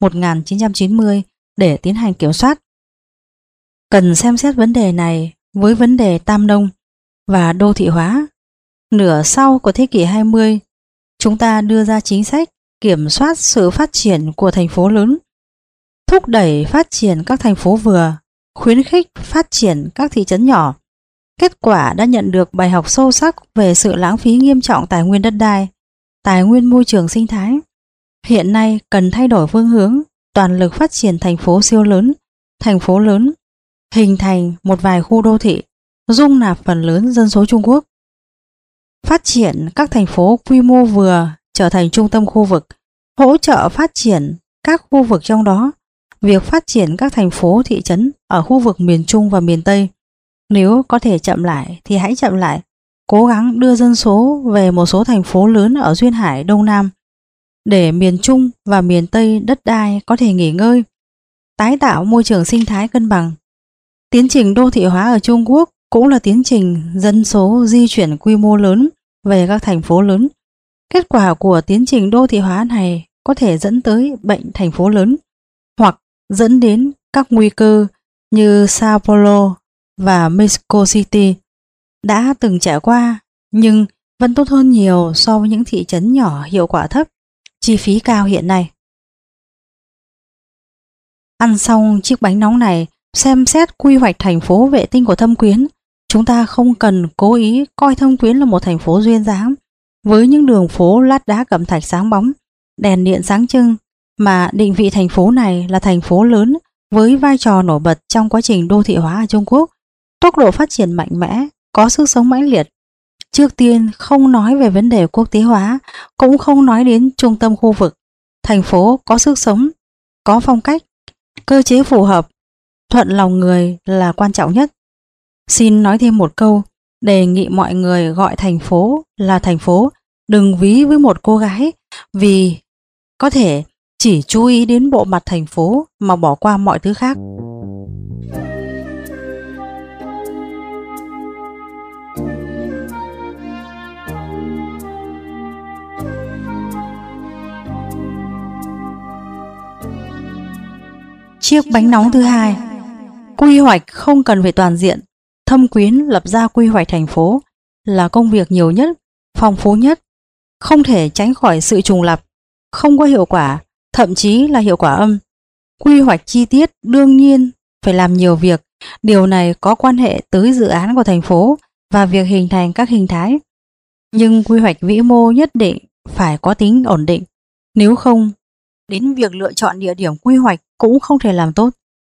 1990 để tiến hành kiểm soát. Cần xem xét vấn đề này với vấn đề tam nông và đô thị hóa. Nửa sau của thế kỷ 20, chúng ta đưa ra chính sách kiểm soát sự phát triển của thành phố lớn, thúc đẩy phát triển các thành phố vừa, khuyến khích phát triển các thị trấn nhỏ. Kết quả đã nhận được bài học sâu sắc về sự lãng phí nghiêm trọng tài nguyên đất đai, tài nguyên môi trường sinh thái. Hiện nay cần thay đổi phương hướng, toàn lực phát triển thành phố siêu lớn, thành phố lớn, hình thành một vài khu đô thị, dung nạp phần lớn dân số Trung Quốc. Phát triển các thành phố quy mô vừa trở thành trung tâm khu vực, hỗ trợ phát triển các khu vực trong đó. Việc phát triển các thành phố thị trấn ở khu vực miền Trung và miền Tây, nếu có thể chậm lại thì hãy chậm lại, cố gắng đưa dân số về một số thành phố lớn ở duyên hải Đông Nam, để miền Trung và miền Tây đất đai có thể nghỉ ngơi, tái tạo môi trường sinh thái cân bằng. Tiến trình đô thị hóa ở Trung Quốc cũng là tiến trình dân số di chuyển quy mô lớn về các thành phố lớn. Kết quả của tiến trình đô thị hóa này có thể dẫn tới bệnh thành phố lớn, hoặc dẫn đến các nguy cơ như Sao Paulo và Mexico City đã từng trải qua, nhưng vẫn tốt hơn nhiều so với những thị trấn nhỏ hiệu quả thấp, chi phí cao hiện nay. Ăn xong chiếc bánh nóng này, xem xét quy hoạch thành phố vệ tinh của Thâm Quyến, chúng ta không cần cố ý coi Thâm Quyến là một thành phố duyên dáng với những đường phố lát đá cẩm thạch sáng bóng, đèn điện sáng trưng, mà định vị thành phố này là thành phố lớn với vai trò nổi bật trong quá trình đô thị hóa ở Trung Quốc, tốc độ phát triển mạnh mẽ, có sức sống mãnh liệt. Trước tiên không nói về vấn đề quốc tế hóa, cũng không nói đến trung tâm khu vực. Thành phố có sức sống, có phong cách, cơ chế phù hợp, thuận lòng người là quan trọng nhất. Xin nói thêm một câu, đề nghị mọi người gọi thành phố là thành phố, đừng ví với một cô gái, vì có thể chỉ chú ý đến bộ mặt thành phố mà bỏ qua mọi thứ khác. Chiếc bánh nóng thứ hai. Quy hoạch không cần phải toàn diện. Thâm Quyến lập ra quy hoạch thành phố là công việc nhiều nhất, phong phú nhất, không thể tránh khỏi sự trùng lặp, không có hiệu quả, thậm chí là hiệu quả âm. Quy hoạch chi tiết đương nhiên phải làm nhiều việc, điều này có quan hệ tới dự án của thành phố và việc hình thành các hình thái. Nhưng quy hoạch vĩ mô nhất định phải có tính ổn định, nếu không, đến việc lựa chọn địa điểm quy hoạch cũng không thể làm tốt.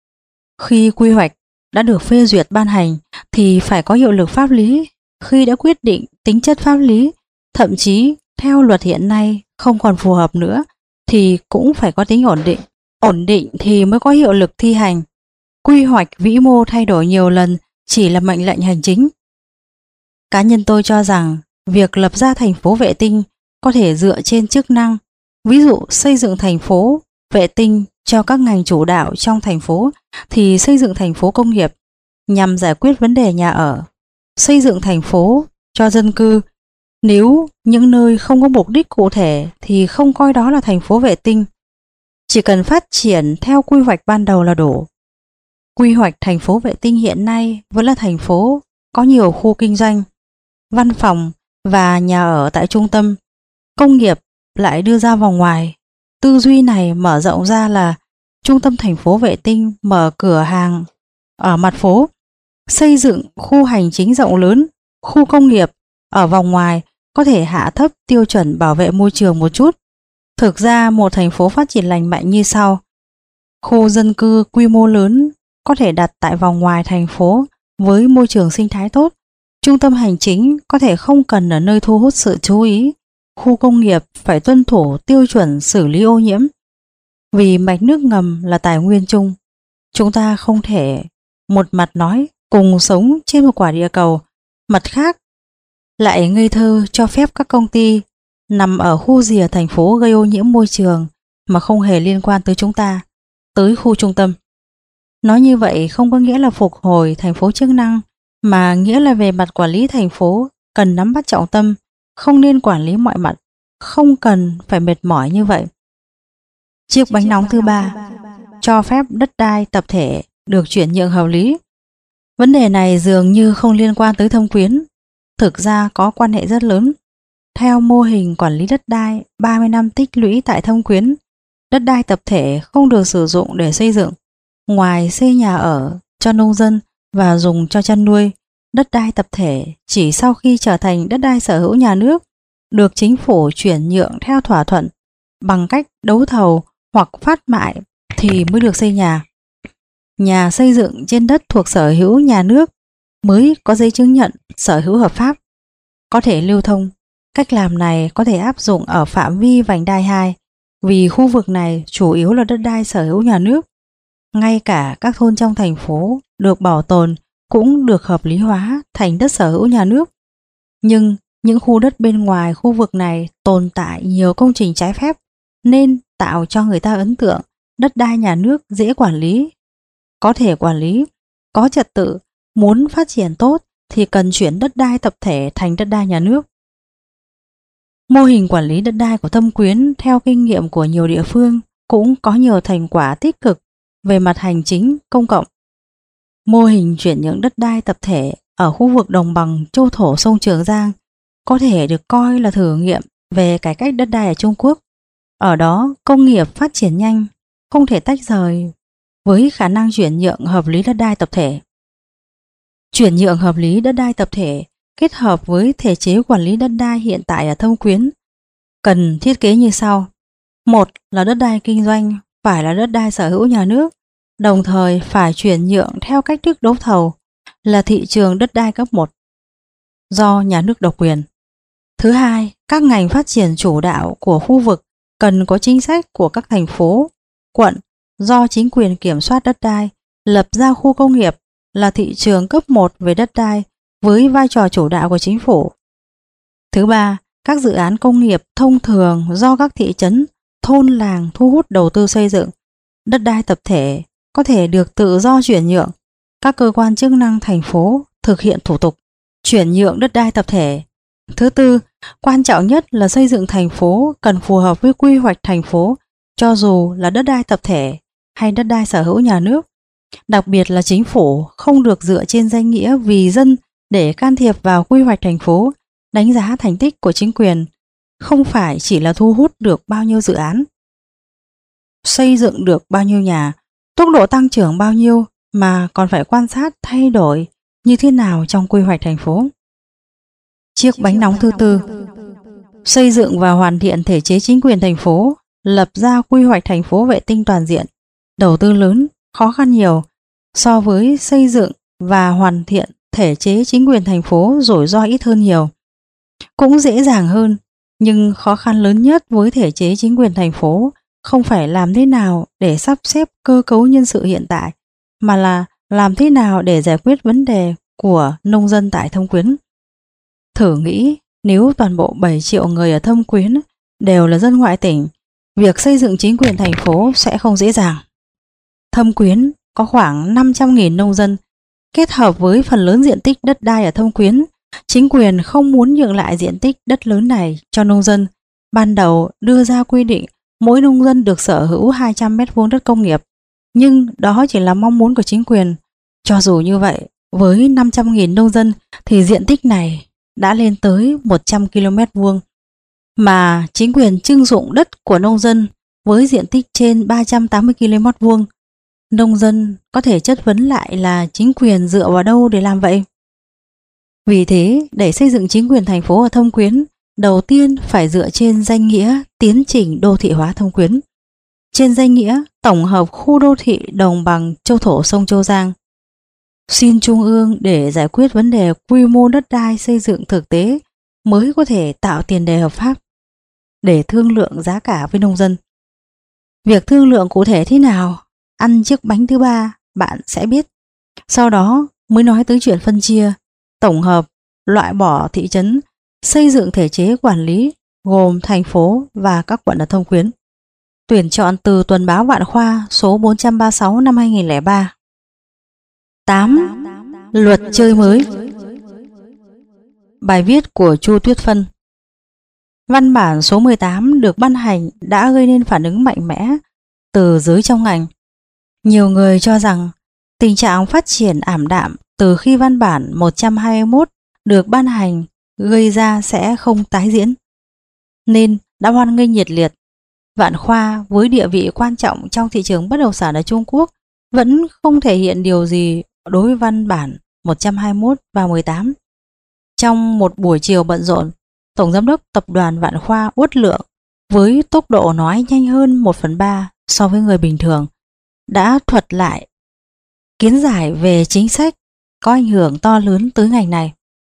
Khi quy hoạch đã được phê duyệt ban hành thì phải có hiệu lực pháp lý. Khi đã quyết định tính chất pháp lý, thậm chí theo luật hiện nay không còn phù hợp nữa, thì cũng phải có tính ổn định. Ổn định thì mới có hiệu lực thi hành. Quy hoạch vĩ mô thay đổi nhiều lần chỉ là mệnh lệnh hành chính. Cá nhân tôi cho rằng việc lập ra thành phố vệ tinh có thể dựa trên chức năng, ví dụ xây dựng thành phố vệ tinh cho các ngành chủ đạo trong thành phố thì xây dựng thành phố công nghiệp nhằm giải quyết vấn đề nhà ở, xây dựng thành phố cho dân cư. Nếu những nơi không có mục đích cụ thể thì không coi đó là thành phố vệ tinh. Chỉ cần phát triển theo quy hoạch ban đầu là đủ. Quy hoạch thành phố vệ tinh hiện nay vẫn là thành phố có nhiều khu kinh doanh, văn phòng và nhà ở tại trung tâm, công nghiệp lại đưa ra vòng ngoài. Tư duy này mở rộng ra là trung tâm thành phố vệ tinh mở cửa hàng ở mặt phố, xây dựng khu hành chính rộng lớn, khu công nghiệp ở vòng ngoài có thể hạ thấp tiêu chuẩn bảo vệ môi trường một chút. Thực ra một thành phố phát triển lành mạnh như sau. Khu dân cư quy mô lớn có thể đặt tại vòng ngoài thành phố với môi trường sinh thái tốt. Trung tâm hành chính có thể không cần ở nơi thu hút sự chú ý. Khu công nghiệp phải tuân thủ tiêu chuẩn xử lý ô nhiễm. Vì mạch nước ngầm là tài nguyên chung, chúng ta không thể một mặt nói cùng sống trên một quả địa cầu, mặt khác lại ngây thơ cho phép các công ty nằm ở khu rìa thành phố gây ô nhiễm môi trường mà không hề liên quan tới chúng ta, tới khu trung tâm. Nói như vậy không có nghĩa là phục hồi thành phố chức năng, mà nghĩa là về mặt quản lý thành phố cần nắm bắt trọng tâm, không nên quản lý mọi mặt, không cần phải mệt mỏi như vậy. Chiếc bánh nóng thứ ba, cho phép đất đai tập thể được chuyển nhượng hợp lý. Vấn đề này dường như không liên quan tới Thâm Quyến, thực ra có quan hệ rất lớn. Theo mô hình quản lý đất đai 30 năm tích lũy tại Thâm Quyến, đất đai tập thể không được sử dụng để xây dựng. Ngoài xây nhà ở cho nông dân và dùng cho chăn nuôi, đất đai tập thể chỉ sau khi trở thành đất đai sở hữu nhà nước được chính phủ chuyển nhượng theo thỏa thuận bằng cách đấu thầu hoặc phát mại thì mới được xây nhà. Nhà xây dựng trên đất thuộc sở hữu nhà nước mới có giấy chứng nhận sở hữu hợp pháp, có thể lưu thông. Cách làm này có thể áp dụng ở phạm vi vành đai 2 vì khu vực này chủ yếu là đất đai sở hữu nhà nước. Ngay cả các thôn trong thành phố được bảo tồn cũng được hợp lý hóa thành đất sở hữu nhà nước. Nhưng những khu đất bên ngoài khu vực này tồn tại nhiều công trình trái phép nên tạo cho người ta ấn tượng đất đai nhà nước dễ quản lý, có thể quản lý, có trật tự. Muốn phát triển tốt thì cần chuyển đất đai tập thể thành đất đai nhà nước. Mô hình quản lý đất đai của Thâm Quyến theo kinh nghiệm của nhiều địa phương cũng có nhiều thành quả tích cực về mặt hành chính công cộng. Mô hình chuyển nhượng đất đai tập thể ở khu vực đồng bằng châu thổ sông Trường Giang có thể được coi là thử nghiệm về cải cách đất đai ở Trung Quốc. Ở đó công nghiệp phát triển nhanh, không thể tách rời với khả năng chuyển nhượng hợp lý đất đai tập thể. Chuyển nhượng hợp lý đất đai tập thể kết hợp với thể chế quản lý đất đai hiện tại ở Thâm Quyến cần thiết kế như sau. Một là đất đai kinh doanh phải là đất đai sở hữu nhà nước, đồng thời phải chuyển nhượng theo cách thức đấu thầu là thị trường đất đai cấp 1 do nhà nước độc quyền. Thứ hai, các ngành phát triển chủ đạo của khu vực cần có chính sách của các thành phố, quận do chính quyền kiểm soát đất đai, lập ra khu công nghiệp là thị trường cấp 1 về đất đai với vai trò chủ đạo của chính phủ. Thứ ba, các dự án công nghiệp thông thường do các thị trấn, thôn làng thu hút đầu tư xây dựng. Đất đai tập thể có thể được tự do chuyển nhượng. Các cơ quan chức năng thành phố thực hiện thủ tục chuyển nhượng đất đai tập thể. Thứ tư, quan trọng nhất là xây dựng thành phố cần phù hợp với quy hoạch thành phố, cho dù là đất đai tập thể hay đất đai sở hữu nhà nước. Đặc biệt là chính phủ không được dựa trên danh nghĩa vì dân để can thiệp vào quy hoạch thành phố. Đánh giá thành tích của chính quyền không phải chỉ là thu hút được bao nhiêu dự án, xây dựng được bao nhiêu nhà, tốc độ tăng trưởng bao nhiêu, mà còn phải quan sát thay đổi như thế nào trong quy hoạch thành phố. Chiếc bánh nóng thứ tư, xây dựng và hoàn thiện thể chế chính quyền thành phố, lập ra quy hoạch thành phố vệ tinh toàn diện. Đầu tư lớn, khó khăn nhiều. So với xây dựng và hoàn thiện thể chế chính quyền thành phố, rủi ro ít hơn nhiều. Cũng dễ dàng hơn, nhưng khó khăn lớn nhất với thể chế chính quyền thành phố không phải làm thế nào để sắp xếp cơ cấu nhân sự hiện tại, mà là làm thế nào để giải quyết vấn đề của nông dân tại Thâm Quyến. Thử nghĩ nếu toàn bộ 7 triệu người ở Thâm Quyến đều là dân ngoại tỉnh, việc xây dựng chính quyền thành phố sẽ không dễ dàng. Thâm Quyến có khoảng 500.000 nông dân, kết hợp với phần lớn diện tích đất đai ở Thâm Quyến. Chính quyền không muốn nhượng lại diện tích đất lớn này cho nông dân. Ban đầu đưa ra quy định mỗi nông dân được sở hữu 200 m² đất công nghiệp, nhưng đó chỉ là mong muốn của chính quyền. Cho dù như vậy, với 500.000 nông dân thì diện tích này đã lên tới 100 km², mà chính quyền trưng dụng đất của nông dân với diện tích trên 380 km². Nông dân có thể chất vấn lại là chính quyền dựa vào đâu để làm vậy? Vì thế, để xây dựng chính quyền thành phố ở Thâm Quyến, đầu tiên phải dựa trên danh nghĩa tiến trình đô thị hóa Thâm Quyến, trên danh nghĩa tổng hợp khu đô thị đồng bằng châu thổ sông Châu Giang. Xin Trung ương để giải quyết vấn đề quy mô đất đai xây dựng thực tế mới có thể tạo tiền đề hợp pháp để thương lượng giá cả với nông dân. Việc thương lượng cụ thể thế nào, ăn chiếc bánh thứ ba bạn sẽ biết. Sau đó mới nói tới chuyện phân chia, tổng hợp, loại bỏ thị trấn, xây dựng thể chế quản lý gồm thành phố và các quận ở Thâm Quyến. Tuyển chọn từ Tuần báo Vạn Khoa số 436 năm 2003. 8. Luật chơi mới. Bài viết của Chu Tuyết Phân. Văn bản số 18 được ban hành đã gây nên phản ứng mạnh mẽ từ giới trong ngành. Nhiều người cho rằng tình trạng phát triển ảm đạm từ khi văn bản 121 được ban hành gây ra sẽ không tái diễn, nên đã hoan nghênh nhiệt liệt. Vạn Khoa với địa vị quan trọng trong thị trường bất động sản ở Trung Quốc vẫn không thể hiện điều gì đối với văn bản 121 và 18. Trong một buổi chiều bận rộn, Tổng Giám đốc Tập đoàn Vạn Khoa Uất Lượng với tốc độ nói nhanh hơn 1/3 so với người bình thường đã thuật lại kiến giải về chính sách có ảnh hưởng to lớn tới ngành này.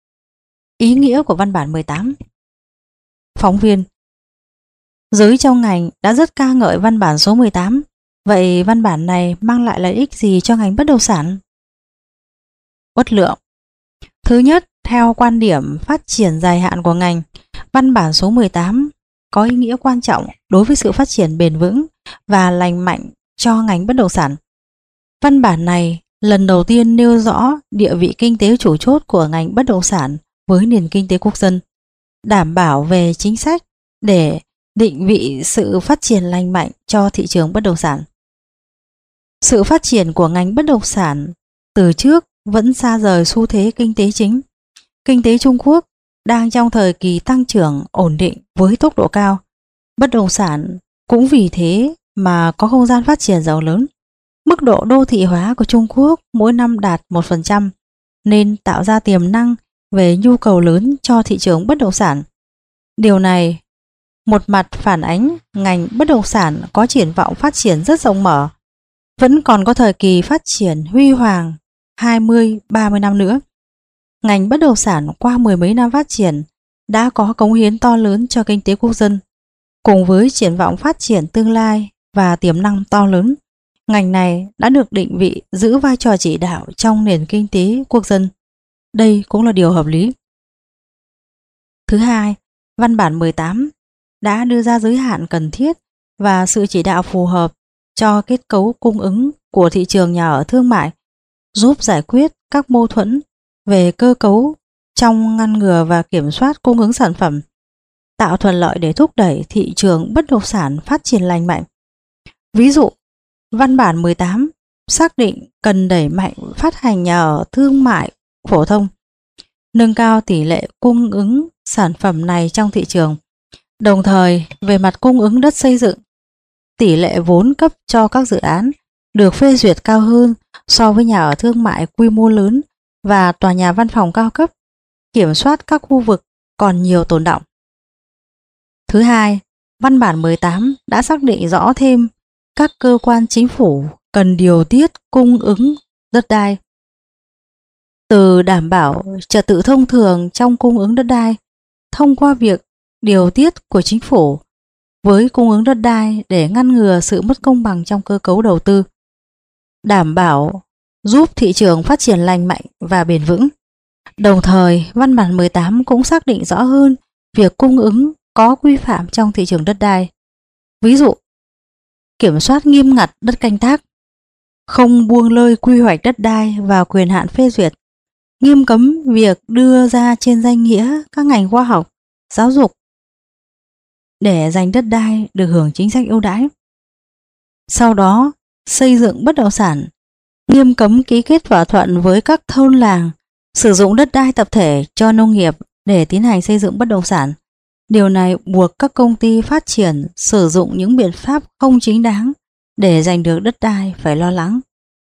Ý nghĩa của văn bản 18. Phóng viên: giới trong ngành đã rất ca ngợi văn bản số 18. Vậy văn bản này mang lại lợi ích gì cho ngành bất động sản? Uất Lượng: thứ nhất, theo quan điểm phát triển dài hạn của ngành, văn bản số 18 có ý nghĩa quan trọng đối với sự phát triển bền vững và lành mạnh cho ngành bất động sản. Văn bản này lần đầu tiên nêu rõ địa vị kinh tế chủ chốt của ngành bất động sản với nền kinh tế quốc dân, đảm bảo về chính sách để định vị sự phát triển lành mạnh cho thị trường bất động sản. Sự phát triển của ngành bất động sản từ trước vẫn xa rời xu thế kinh tế chính. Kinh tế Trung Quốc đang trong thời kỳ tăng trưởng ổn định với tốc độ cao. Bất động sản cũng vì thế mà có không gian phát triển rộng lớn. Mức độ đô thị hóa của Trung Quốc mỗi năm đạt 1%, nên tạo ra tiềm năng về nhu cầu lớn cho thị trường bất động sản. Điều này một mặt phản ánh ngành bất động sản có triển vọng phát triển rất rộng mở, vẫn còn có thời kỳ phát triển huy hoàng 20-30 năm nữa. Ngành bất động sản qua mười mấy năm phát triển đã có cống hiến to lớn cho kinh tế quốc dân, cùng với triển vọng phát triển tương lai và tiềm năng to lớn. Ngành này đã được định vị giữ vai trò chỉ đạo trong nền kinh tế quốc dân. Đây cũng là điều hợp lý. Thứ hai, văn bản 18 đã đưa ra giới hạn cần thiết và sự chỉ đạo phù hợp cho kết cấu cung ứng của thị trường nhà ở thương mại, giúp giải quyết các mâu thuẫn về cơ cấu trong ngăn ngừa và kiểm soát cung ứng sản phẩm, tạo thuận lợi để thúc đẩy thị trường bất động sản phát triển lành mạnh. Ví dụ, văn bản 18 xác định cần đẩy mạnh phát hành nhà ở thương mại phổ thông, nâng cao tỷ lệ cung ứng sản phẩm này trong thị trường. Đồng thời, về mặt cung ứng đất xây dựng, tỷ lệ vốn cấp cho các dự án được phê duyệt cao hơn so với nhà ở thương mại quy mô lớn và tòa nhà văn phòng cao cấp, kiểm soát các khu vực còn nhiều tồn đọng. Thứ hai, văn bản 18 đã xác định rõ thêm các cơ quan chính phủ cần điều tiết cung ứng đất đai. Từ đảm bảo trật tự thông thường trong cung ứng đất đai thông qua việc điều tiết của chính phủ với cung ứng đất đai để ngăn ngừa sự mất công bằng trong cơ cấu đầu tư, đảm bảo giúp thị trường phát triển lành mạnh và bền vững. Đồng thời, văn bản 18 cũng xác định rõ hơn việc cung ứng có quy phạm trong thị trường đất đai. Ví dụ, kiểm soát nghiêm ngặt đất canh tác, không buông lơi quy hoạch đất đai và quyền hạn phê duyệt, nghiêm cấm việc đưa ra trên danh nghĩa các ngành khoa học, giáo dục để giành đất đai được hưởng chính sách ưu đãi. Sau đó, xây dựng bất động sản, nghiêm cấm ký kết thỏa thuận với các thôn làng sử dụng đất đai tập thể cho nông nghiệp để tiến hành xây dựng bất động sản. Điều này buộc các công ty phát triển sử dụng những biện pháp không chính đáng để giành được đất đai phải lo lắng.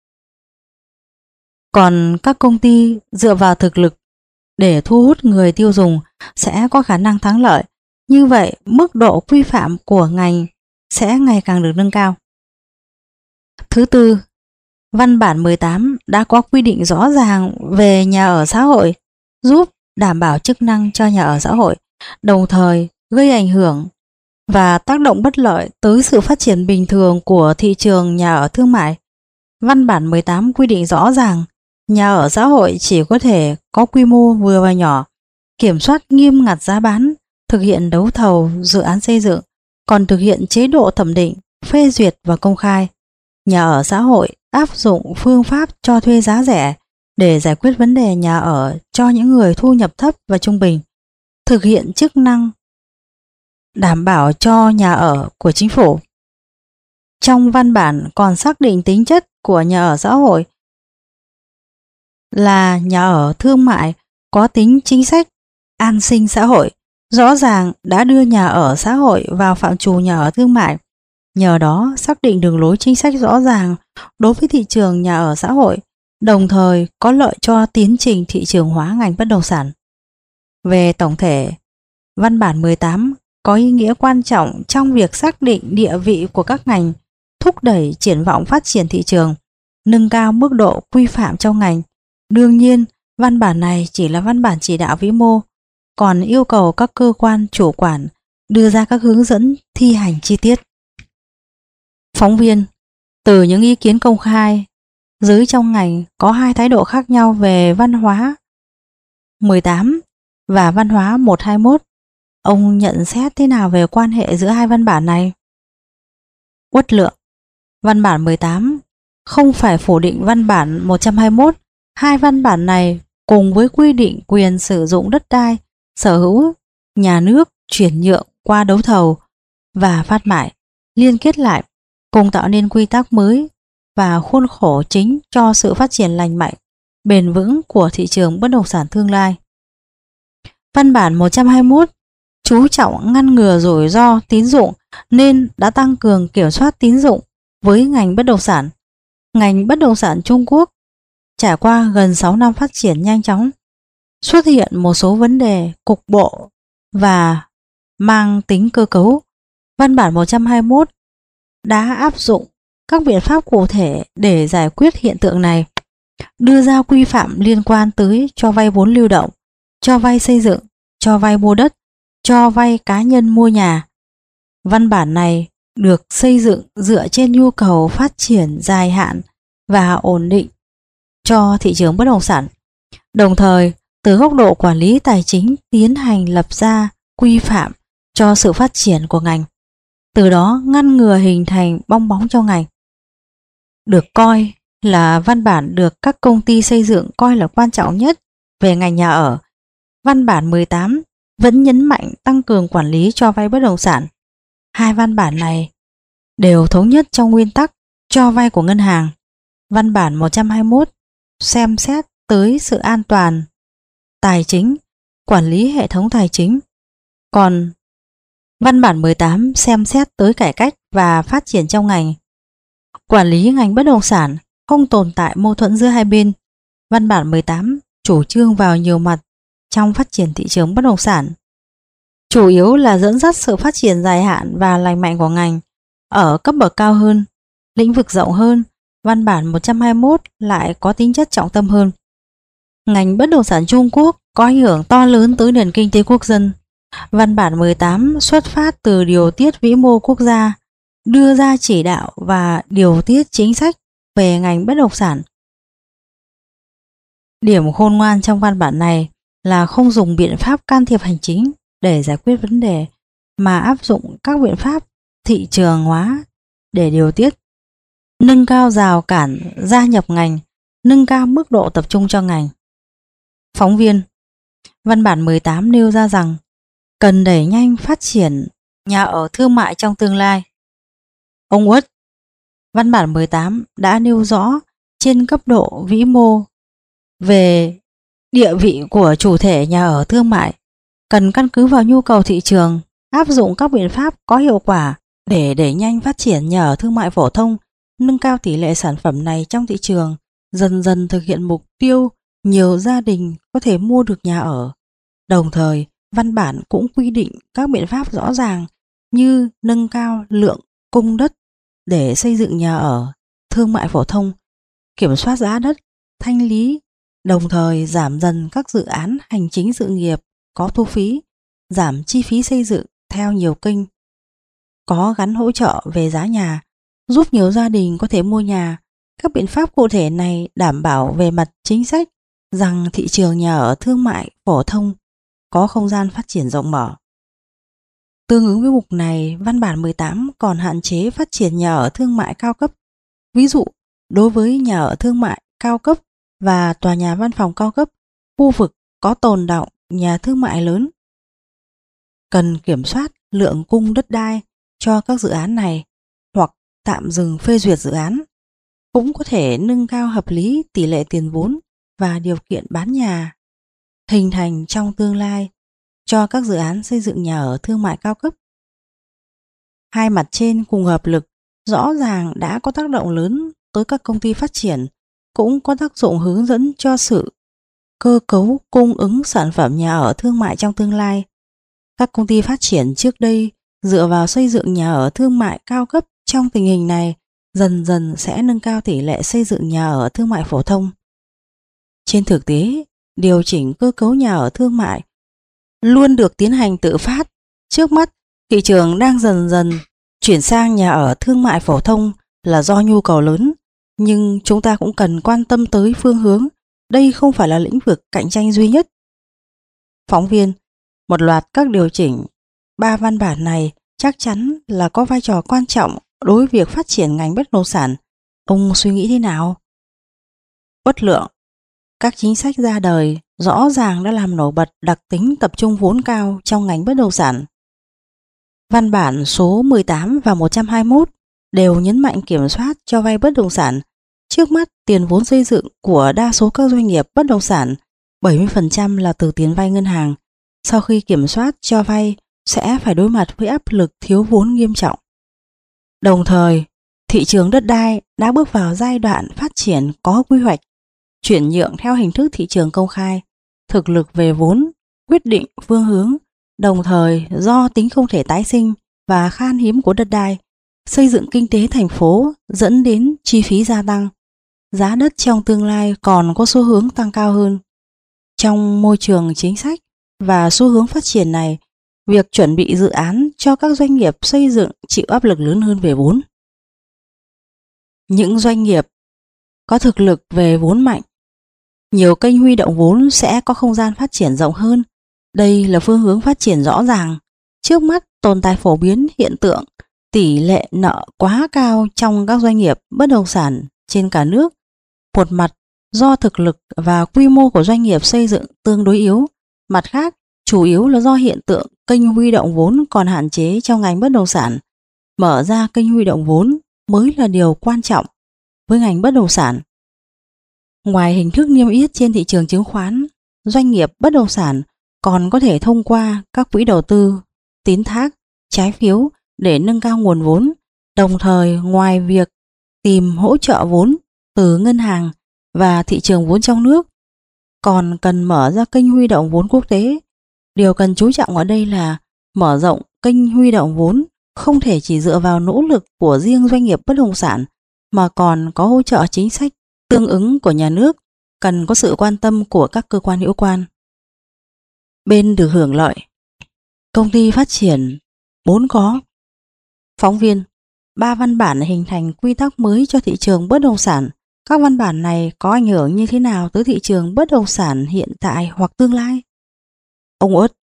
Còn các công ty dựa vào thực lực để thu hút người tiêu dùng sẽ có khả năng thắng lợi. Như vậy, mức độ quy phạm của ngành sẽ ngày càng được nâng cao. Thứ tư, văn bản 18 đã có quy định rõ ràng về nhà ở xã hội, giúp đảm bảo chức năng cho nhà ở xã hội, đồng thời gây ảnh hưởng và tác động bất lợi tới sự phát triển bình thường của thị trường nhà ở thương mại. Văn bản 18 quy định rõ ràng nhà ở xã hội chỉ có thể có quy mô vừa và nhỏ, kiểm soát nghiêm ngặt giá bán, thực hiện đấu thầu dự án xây dựng, còn thực hiện chế độ thẩm định, phê duyệt và công khai. Nhà ở xã hội áp dụng phương pháp cho thuê giá rẻ để giải quyết vấn đề nhà ở cho những người thu nhập thấp và trung bình, thực hiện chức năng đảm bảo cho nhà ở của chính phủ. Trong văn bản còn xác định tính chất của nhà ở xã hội là nhà ở thương mại có tính chính sách, an sinh xã hội, rõ ràng đã đưa nhà ở xã hội vào phạm trù nhà ở thương mại. Nhờ đó xác định đường lối chính sách rõ ràng đối với thị trường nhà ở xã hội, đồng thời có lợi cho tiến trình thị trường hóa ngành bất động sản. Về tổng thể, văn bản 18 có ý nghĩa quan trọng trong việc xác định địa vị của các ngành, thúc đẩy triển vọng phát triển thị trường, nâng cao mức độ quy phạm trong ngành. Đương nhiên, văn bản này chỉ là văn bản chỉ đạo vĩ mô, còn yêu cầu các cơ quan chủ quản đưa ra các hướng dẫn thi hành chi tiết. Phóng viên: từ những ý kiến công khai, giới trong ngành có hai thái độ khác nhau về văn hóa 18 và văn hóa 121. Ông nhận xét thế nào về quan hệ giữa hai văn bản này? Uất Lượng: văn bản 18 không phải phủ định văn bản 121. Hai văn bản này cùng với quy định quyền sử dụng đất đai, sở hữu nhà nước chuyển nhượng qua đấu thầu và phát mại, liên kết lại, cùng tạo nên quy tắc mới và khuôn khổ chính cho sự phát triển lành mạnh, bền vững của thị trường bất động sản tương lai. Văn bản 121 chú trọng ngăn ngừa rủi ro tín dụng nên đã tăng cường kiểm soát tín dụng với ngành bất động sản. Ngành bất động sản Trung Quốc trải qua gần 6 năm phát triển nhanh chóng, xuất hiện một số vấn đề cục bộ và mang tính cơ cấu. Văn bản 121 đã áp dụng các biện pháp cụ thể để giải quyết hiện tượng này, đưa ra quy phạm liên quan tới cho vay vốn lưu động, cho vay xây dựng, cho vay mua đất, cho vay cá nhân mua nhà. Văn bản này được xây dựng dựa trên nhu cầu phát triển dài hạn và ổn định cho thị trường bất động sản. Đồng thời, từ góc độ quản lý tài chính tiến hành lập ra quy phạm cho sự phát triển của ngành, từ đó ngăn ngừa hình thành bong bóng trong ngành. Được coi là văn bản được các công ty xây dựng coi là quan trọng nhất về ngành nhà ở, văn bản 18 vẫn nhấn mạnh tăng cường quản lý cho vay bất động sản. Hai văn bản này đều thống nhất trong nguyên tắc cho vay của ngân hàng. Văn bản 121 xem xét tới sự an toàn tài chính, quản lý hệ thống tài chính. Còn văn bản 18 xem xét tới cải cách và phát triển trong ngành. Quản lý ngành bất động sản không tồn tại mâu thuẫn giữa hai bên. Văn bản 18 chủ trương vào nhiều mặt trong phát triển thị trường bất động sản, chủ yếu là dẫn dắt sự phát triển dài hạn và lành mạnh của ngành ở cấp bậc cao hơn, lĩnh vực rộng hơn. Văn bản 121 lại có tính chất trọng tâm hơn. Ngành bất động sản Trung Quốc có ảnh hưởng to lớn tới nền kinh tế quốc dân. Văn bản 18 xuất phát từ điều tiết vĩ mô quốc gia, đưa ra chỉ đạo và điều tiết chính sách về ngành bất động sản. Điểm khôn ngoan trong văn bản này là không dùng biện pháp can thiệp hành chính để giải quyết vấn đề, mà áp dụng các biện pháp thị trường hóa để điều tiết, nâng cao rào cản gia nhập ngành, nâng cao mức độ tập trung cho ngành. Phóng viên: văn bản 18 nêu ra rằng cần đẩy nhanh phát triển nhà ở thương mại trong tương lai. Ông Uất: văn bản 18 đã nêu rõ trên cấp độ vĩ mô về địa vị của chủ thể nhà ở thương mại, cần căn cứ vào nhu cầu thị trường, áp dụng các biện pháp có hiệu quả để đẩy nhanh phát triển nhà ở thương mại phổ thông, nâng cao tỷ lệ sản phẩm này trong thị trường, dần dần thực hiện mục tiêu nhiều gia đình có thể mua được nhà ở. Đồng thời, văn bản cũng quy định các biện pháp rõ ràng như nâng cao lượng cung đất để xây dựng nhà ở thương mại phổ thông, kiểm soát giá đất, thanh lý, đồng thời giảm dần các dự án hành chính sự nghiệp có thu phí, giảm chi phí xây dựng theo nhiều kênh, có gắn hỗ trợ về giá nhà, giúp nhiều gia đình có thể mua nhà. Các biện pháp cụ thể này đảm bảo về mặt chính sách rằng thị trường nhà ở thương mại phổ thông có không gian phát triển rộng mở. Tương ứng với mục này, văn bản 18 còn hạn chế phát triển nhà ở thương mại cao cấp. Ví dụ, đối với nhà ở thương mại cao cấp và tòa nhà văn phòng cao cấp, khu vực có tồn đọng nhà thương mại lớn, cần kiểm soát lượng cung đất đai cho các dự án này hoặc tạm dừng phê duyệt dự án. Cũng có thể nâng cao hợp lý tỷ lệ tiền vốn và điều kiện bán nhà hình thành trong tương lai cho các dự án xây dựng nhà ở thương mại cao cấp. Hai mặt trên cùng hợp lực rõ ràng đã có tác động lớn tới các công ty phát triển, cũng có tác dụng hướng dẫn cho sự cơ cấu cung ứng sản phẩm nhà ở thương mại trong tương lai. Các công ty phát triển trước đây dựa vào xây dựng nhà ở thương mại cao cấp trong tình hình này dần dần sẽ nâng cao tỷ lệ xây dựng nhà ở thương mại phổ thông. Trên thực tế, điều chỉnh cơ cấu nhà ở thương mại luôn được tiến hành tự phát. Trước mắt, thị trường đang dần dần chuyển sang nhà ở thương mại phổ thông là do nhu cầu lớn, nhưng chúng ta cũng cần quan tâm tới phương hướng. Đây không phải là lĩnh vực cạnh tranh duy nhất. Phóng viên: một loạt các điều chỉnh 3 văn bản này chắc chắn là có vai trò quan trọng đối với việc phát triển ngành bất động sản. Ông suy nghĩ thế nào? Uất Lượng: các chính sách ra đời rõ ràng đã làm nổi bật đặc tính tập trung vốn cao trong ngành bất động sản. Văn bản số 18 và 121 đều nhấn mạnh kiểm soát cho vay bất động sản. Trước mắt, tiền vốn xây dựng của đa số các doanh nghiệp bất động sản 70% là từ tiền vay ngân hàng. Sau khi kiểm soát cho vay sẽ phải đối mặt với áp lực thiếu vốn nghiêm trọng. Đồng thời, thị trường đất đai đã bước vào giai đoạn phát triển có quy hoạch, chuyển nhượng theo hình thức thị trường công khai. Thực lực về vốn quyết định phương hướng, đồng thời do tính không thể tái sinh và khan hiếm của đất đai, xây dựng kinh tế thành phố dẫn đến chi phí gia tăng. Giá đất trong tương lai còn có xu hướng tăng cao hơn. Trong môi trường chính sách và xu hướng phát triển này, việc chuẩn bị dự án cho các doanh nghiệp xây dựng chịu áp lực lớn hơn về vốn. Những doanh nghiệp có thực lực về vốn mạnh, nhiều kênh huy động vốn sẽ có không gian phát triển rộng hơn. Đây là phương hướng phát triển rõ ràng. Trước mắt tồn tại phổ biến hiện tượng tỷ lệ nợ quá cao trong các doanh nghiệp bất động sản trên cả nước. Một mặt do thực lực và quy mô của doanh nghiệp xây dựng tương đối yếu, mặt khác chủ yếu là do hiện tượng kênh huy động vốn còn hạn chế trong ngành bất động sản. Mở ra kênh huy động vốn mới là điều quan trọng với ngành bất động sản. Ngoài hình thức niêm yết trên thị trường chứng khoán, doanh nghiệp bất động sản còn có thể thông qua các quỹ đầu tư, tín thác, trái phiếu để nâng cao nguồn vốn. Đồng thời, ngoài việc tìm hỗ trợ vốn từ ngân hàng và thị trường vốn trong nước, còn cần mở ra kênh huy động vốn quốc tế. Điều cần chú trọng ở đây là mở rộng kênh huy động vốn không thể chỉ dựa vào nỗ lực của riêng doanh nghiệp bất động sản mà còn có hỗ trợ chính sách tương ứng của nhà nước, cần có sự quan tâm của các cơ quan hữu quan. Bên được hưởng lợi, công ty phát triển 4 có. Phóng viên, 3 văn bản hình thành quy tắc mới cho thị trường bất động sản. Các văn bản này có ảnh hưởng như thế nào tới thị trường bất động sản hiện tại hoặc tương lai? Ông Uất,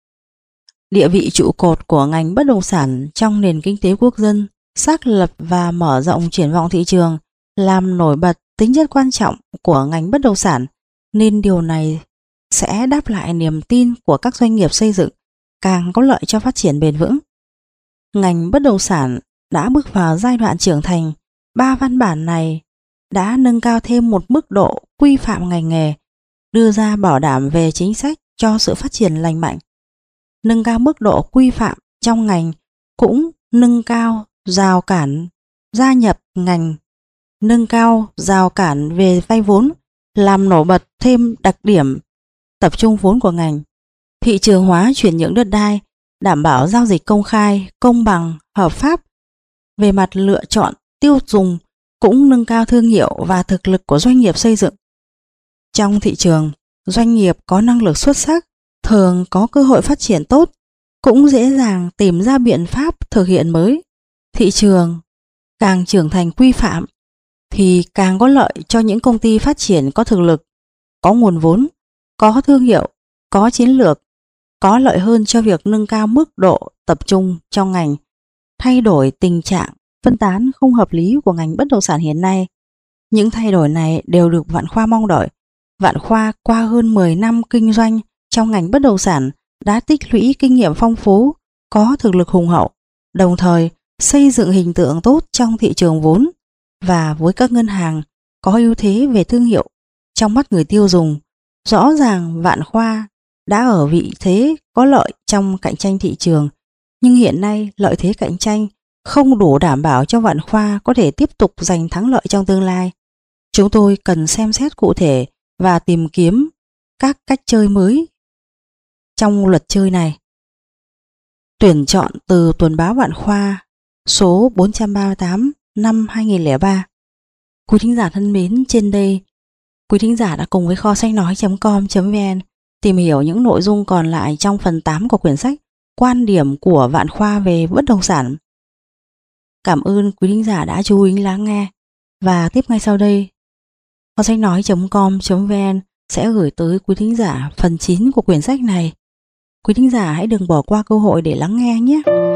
địa vị trụ cột của ngành bất động sản trong nền kinh tế quốc dân, xác lập và mở rộng triển vọng thị trường, làm nổi bật tính chất quan trọng của ngành bất động sản, nên điều này sẽ đáp lại niềm tin của các doanh nghiệp xây dựng, càng có lợi cho phát triển bền vững. Ngành bất động sản đã bước vào giai đoạn trưởng thành. 3 văn bản này đã nâng cao thêm một mức độ quy phạm ngành nghề, đưa ra bảo đảm về chính sách cho sự phát triển lành mạnh. Nâng cao mức độ quy phạm trong ngành cũng nâng cao rào cản gia nhập ngành, nâng cao rào cản về vay vốn, làm nổi bật thêm đặc điểm tập trung vốn của ngành. Thị trường hóa chuyển nhượng đất đai, đảm bảo giao dịch công khai, công bằng, hợp pháp. Về mặt lựa chọn tiêu dùng cũng nâng cao thương hiệu và thực lực của doanh nghiệp xây dựng. Trong thị trường, doanh nghiệp có năng lực xuất sắc thường có cơ hội phát triển tốt, cũng dễ dàng tìm ra biện pháp thực hiện mới. Thị trường càng trưởng thành quy phạm thì càng có lợi cho những công ty phát triển có thực lực, có nguồn vốn, có thương hiệu, có chiến lược, có lợi hơn cho việc nâng cao mức độ tập trung trong ngành, thay đổi tình trạng phân tán không hợp lý của ngành bất động sản hiện nay. Những thay đổi này đều được Vạn Khoa mong đợi. Vạn Khoa qua hơn 10 năm kinh doanh trong ngành bất động sản đã tích lũy kinh nghiệm phong phú, có thực lực hùng hậu, đồng thời xây dựng hình tượng tốt trong thị trường vốn và với các ngân hàng, có ưu thế về thương hiệu trong mắt người tiêu dùng. Rõ ràng Vạn Khoa đã ở vị thế có lợi trong cạnh tranh thị trường, nhưng hiện nay lợi thế cạnh tranh không đủ đảm bảo cho Vạn Khoa có thể tiếp tục giành thắng lợi trong tương lai. Chúng tôi cần xem xét cụ thể và tìm kiếm các cách chơi mới trong luật chơi này. Tuyển chọn từ Tuần báo Vạn Khoa số 438 năm 2003. Quý thính giả thân mến, trên đây quý thính giả đã cùng với kho sách nói.com.vn tìm hiểu những nội dung còn lại trong phần 8 của quyển sách Quan điểm của Vạn Khoa về bất động sản. Cảm ơn quý thính giả đã chú ý lắng nghe, và tiếp ngay sau đây kho sách nói.com.vn sẽ gửi tới quý thính giả phần 9 của quyển sách này. Quý thính giả hãy đừng bỏ qua cơ hội để lắng nghe nhé.